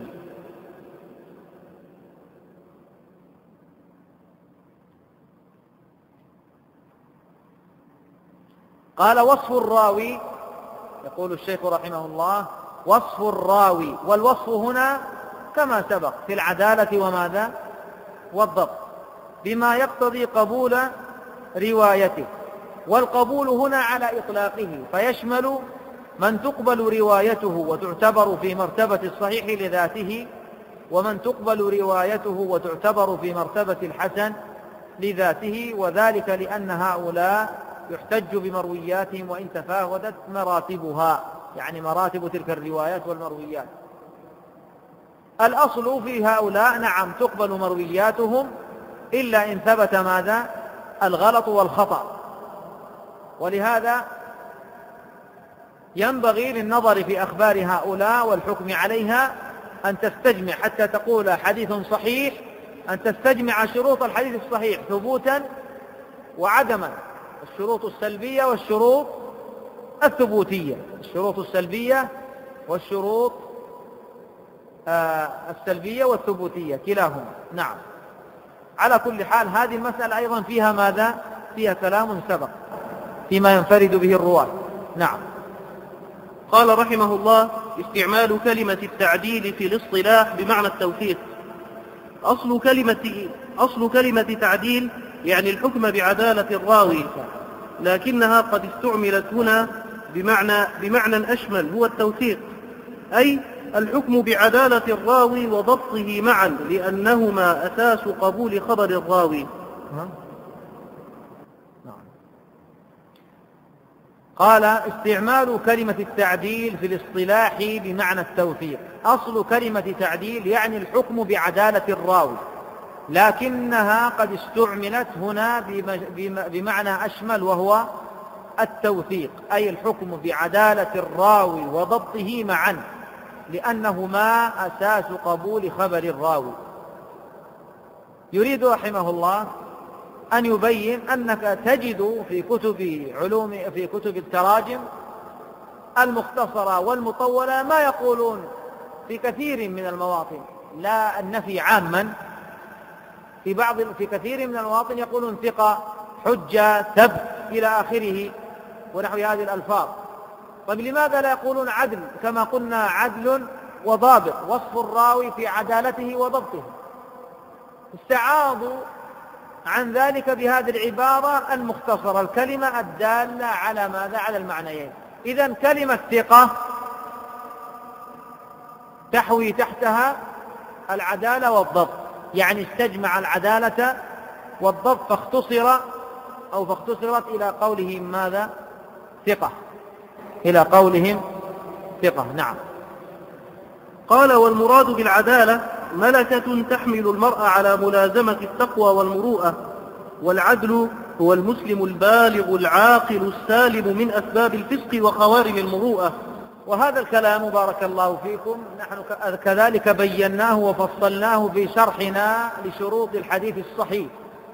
قال: وصف الراوي، يقول الشيخ رحمه الله: وصف الراوي، والوصف هنا كما سبق في العدالة وماذا؟ والضبط، بما يقتضي قبول روايته. والقبول هنا على إطلاقه، فيشمل من تقبل روايته وتعتبر في مرتبة الصحيح لذاته، ومن تقبل روايته وتعتبر في مرتبة الحسن لذاته، وذلك لأن هؤلاء يحتج بمروياتهم وإن تفاوتت مراتبها، يعني مراتب تلك الروايات والمرويات. الأصل في هؤلاء نعم تقبل مروياتهم، إلا إن ثبت ماذا؟ الغلط والخطأ. ولهذا ينبغي للنظر في أخبار هؤلاء والحكم عليها أن تستجمع، حتى تقول حديث صحيح، أن تستجمع شروط الحديث الصحيح ثبوتا وعدما، الشروط السلبية والشروط الثبوتية، الشروط السلبية والشروط السلبية والثبوتية كلاهما. نعم. على كل حال هذه المسألة أيضا فيها ماذا؟ فيها كلام سبق فيما ينفرد به الرواة. نعم. قال رحمه الله: استعمال كلمة التعديل في الاصطلاح بمعنى التوثيق. أصل كلمة تعديل يعني الحكم بعدالة الراوي، لكنها قد استعملت هنا بمعنى أشمل، هو التوثيق، أي الحكم بعدالة الراوي وضبطه معا، لأنهما أساس قبول خبر الراوي. قال: استعمال كلمة التعديل في الاصطلاح بمعنى التوثيق. أصل كلمة تعديل يعني الحكم بعدالة الراوي، لكنها قد استعملت هنا بمعنى أشمل، وهو التوثيق، أي الحكم بعدالة الراوي وضبطه معا، لأنهما أساس قبول خبر الراوي. يريد رحمه الله أن يبين أنك تجد في كتب التراجم المختصرة والمطولة ما يقولون في كثير من المواطن، لا النفي عاما، في كثير من المواطن يقولون ثقة، حجة، ثبت إلى آخره ونحو هذه الألفاظ. طيب لماذا لا يقولون عدل؟ كما قلنا عدل وضابط، وصف الراوي في عدالته وضبطه. استعاضوا عن ذلك بهذه العبارة المختصرة، الكلمة الدالة على ماذا؟ على المعنيين. إذن كلمة ثقة تحوي تحتها العدالة والضبط، يعني استجمع العدالة والضبط فاختصرت إلى قولهم ماذا؟ ثقة، إلى قولهم ثقة. نعم. قال: والمراد بالعدالة ملكة تحمل المرء على ملازمة التقوى والمروءة، والعدل هو المسلم البالغ العاقل السالم من أسباب الفسق وخوارم المروءة. وهذا الكلام بارك الله فيكم نحن كذلك بيناه وفصلناه في شرحنا لشروط الحديث الصحيح،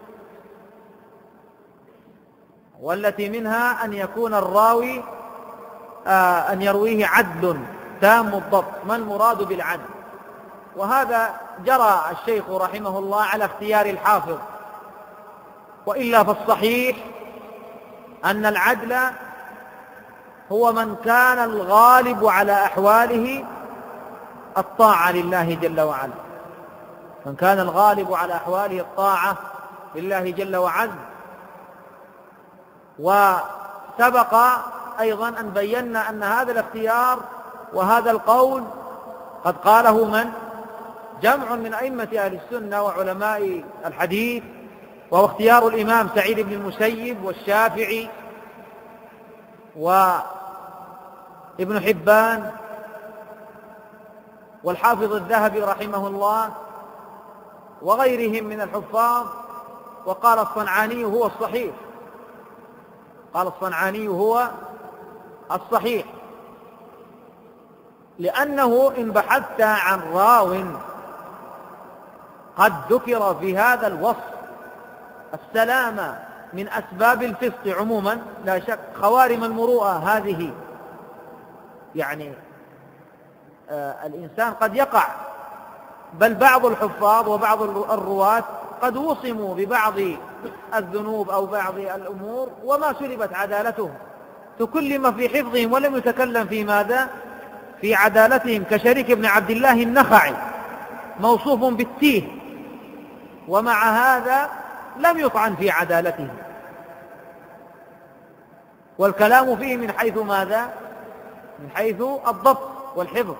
والتي منها أن يكون الراوي أن يرويه عدل تام الضبط. ما المراد بالعدل؟ وهذا جرى الشيخ رحمه الله على اختيار الحافظ، وإلا فالصحيح أن العدل هو من كان الغالب على أحواله الطاعة لله جل وعلا، من كان الغالب على أحواله الطاعة لله جل وعلا. وسبق أيضا أن بينا أن هذا الاختيار وهذا القول قد قاله من؟ جمع من أئمة أهل السنة وعلماء الحديث، وهو اختيار الإمام سعيد بن المسيب والشافعي وابن حبان والحافظ الذهبي رحمه الله وغيرهم من الحفاظ. وقال الصنعاني هو الصحيح، قال الصنعاني هو الصحيح، لأنه إن بحثت عن راو قد ذكر في هذا الوصف السلامة من أسباب الفسق عموما، لا شك خوارم المروءة هذه، يعني الإنسان قد يقع، بل بعض الحفاظ وبعض الرواة قد وصموا ببعض الذنوب أو بعض الأمور وما سلبت عدالتهم، تكلم في حفظهم ولم يتكلم في ماذا؟ في عدالتهم، كشريك بن عبد الله النخعي موصوف بالتيه، ومع هذا لم يطعن في عدالته، والكلام فيه من حيث ماذا؟ من حيث الضبط والحفظ.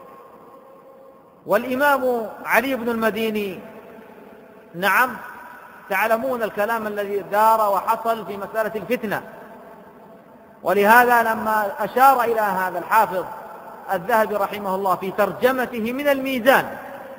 والإمام علي بن المديني، نعم، تعلمون الكلام الذي دار وحصل في مسألة الفتنة، ولهذا لما أشار إلى هذا الحافظ الذهبي رحمه الله في ترجمته من الميزان،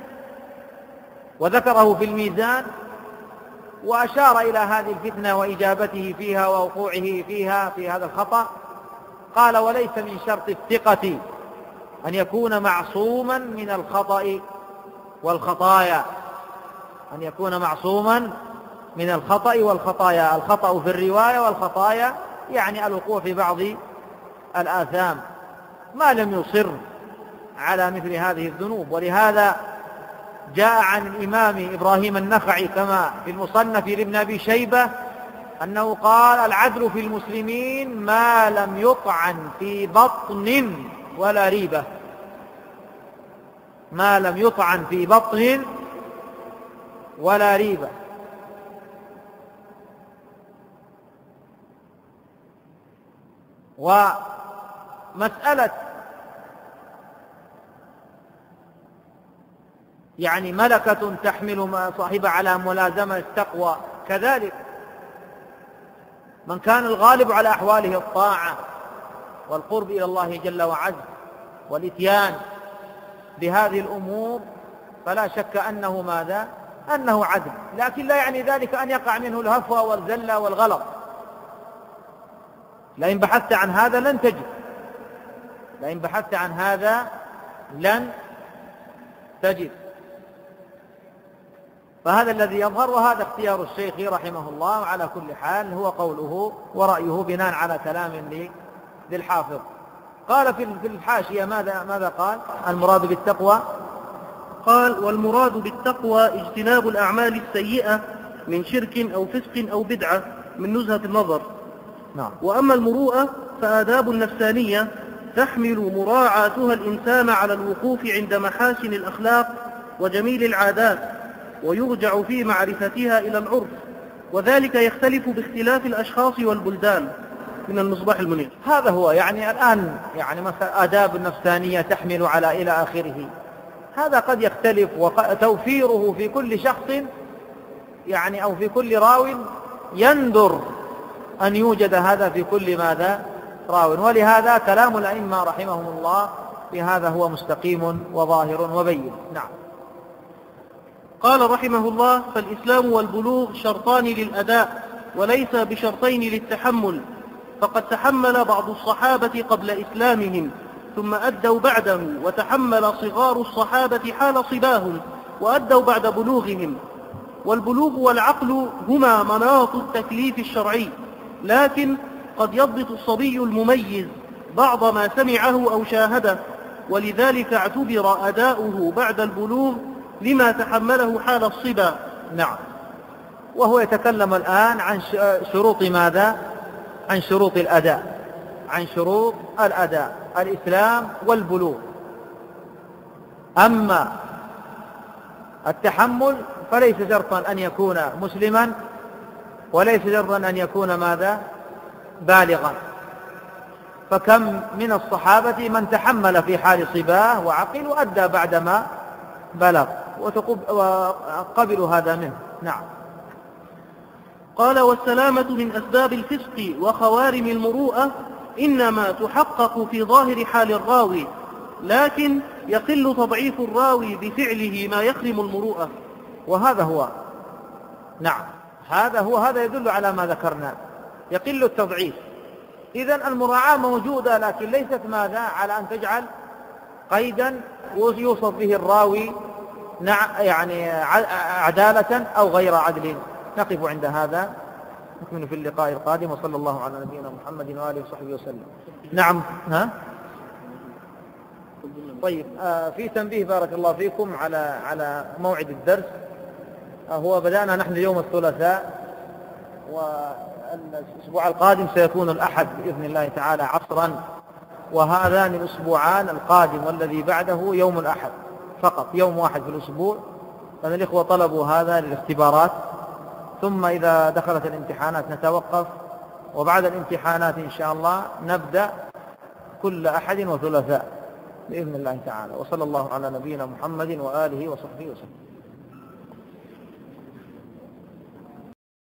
وذكره في الميزان وأشار إلى هذه الفتنة وإجابته فيها ووقوعه فيها في هذا الخطأ، قال: وليس من شرط الثقة أن يكون معصوما من الخطأ والخطايا، أن يكون معصوما من الخطأ والخطايا. الخطأ في الرواية والخطايا يعني الوقوع في بعض الآثام، ما لم يصر على مثل هذه الذنوب. ولهذا جاء عن الإمام إبراهيم النخعي كما في المصنف لابن أبي شيبة أنه قال: العدل في المسلمين ما لم يطعن في بطن ولا ريبة، ما لم يطعن في بطن ولا ريبة. ومسألة يعني ملكة تحمل صاحبها على ملازمة التقوى كذلك من كان الغالب على أحواله الطاعة والقرب إلى الله جل وعز والإتيان بهذه الأمور فلا شك أنه ماذا؟ أنه عدل، لكن لا يعني ذلك أن يقع منه الهفوة والزلة والغلط. لئن بحثت عن هذا لن تجد، لئن بحثت عن هذا لن تجد. فهذا الذي يظهر، وهذا اختيار الشيخ رحمه الله. على كل حال هو قوله ورأيه بناء على كلام للحافظ. قال في الحاشية ماذا قال؟ المراد بالتقوى، قال: والمراد بالتقوى اجتناب الأعمال السيئة من شرك أو فسق أو بدعة من نزهة النظر. نعم. وأما المروءة فآداب نفسانية تحمل مراعاتها الإنسان على الوقوف عند محاسن الأخلاق وجميل العادات، ويرجع في معرفتها إلى العرف، وذلك يختلف باختلاف الأشخاص والبلدان. من المصباح المنير. هذا هو يعني الآن يعني مثلا آداب النفسانية تحمل على إلى آخره، هذا قد يختلف، وتوفيره في كل شخص يعني أو في كل راو يندر أن يوجد هذا في كل ماذا راو، ولهذا كلام الأئمة رحمهم الله بهذا هو مستقيم وظاهر وبين. نعم. قال رحمه الله: فالإسلام والبلوغ شرطان للأداء وليس بشرطين للتحمل، فقد تحمل بعض الصحابة قبل إسلامهم ثم أدوا بعده، وتحمل صغار الصحابة حال صباهم وأدوا بعد بلوغهم. والبلوغ والعقل هما مناط التكليف الشرعي، لكن قد يضبط الصبي المميز بعض ما سمعه أو شاهده، ولذلك اعتبر أداؤه بعد البلوغ لما تحمله حال الصبا. نعم. وهو يتكلم الآن عن شروط ماذا؟ عن شروط الأداء، عن شروط الأداء، الإسلام والبلوغ. أما التحمل فليس شرطا أن يكون مسلما، وليس شرطا أن يكون ماذا؟ بالغا. فكم من الصحابة من تحمل في حال صباه وعقل وأدى بعدما بلغ، وقبلوا هذا منه. نعم. قال: والسلامة من أسباب الفسق وخوارم المروءة إنما تحقق في ظاهر حال الراوي، لكن يقل تضعيف الراوي بفعله ما يخرم المروءة. وهذا هو، نعم، هذا يدل على ما ذكرنا، يقل التضعيف. إذن المراعاة موجودة، لكن ليست ماذا؟ على أن تجعل قيدا يوصف به الراوي يعني عدالة أو غير عدل. نقف عند هذا، نكمل في اللقاء القادم، وصلى الله على نبينا محمد وآله وصحبه وسلم. نعم. طيب، في تنبيه بارك الله فيكم على موعد الدرس. هو بدأنا نحن اليوم الثلاثاء، والأسبوع القادم سيكون الأحد بإذن الله تعالى عصرا، وهذان الأسبوعان القادم والذي بعده يوم الأحد فقط، يوم واحد في الأسبوع. لأن الإخوة طلبوا هذا للاختبارات، ثم إذا دخلت الامتحانات نتوقف، وبعد الامتحانات إن شاء الله نبدأ كل أحد وثلاثاء بإذن الله تعالى. وصلى الله على نبينا محمد وآله وصحبه وسلم.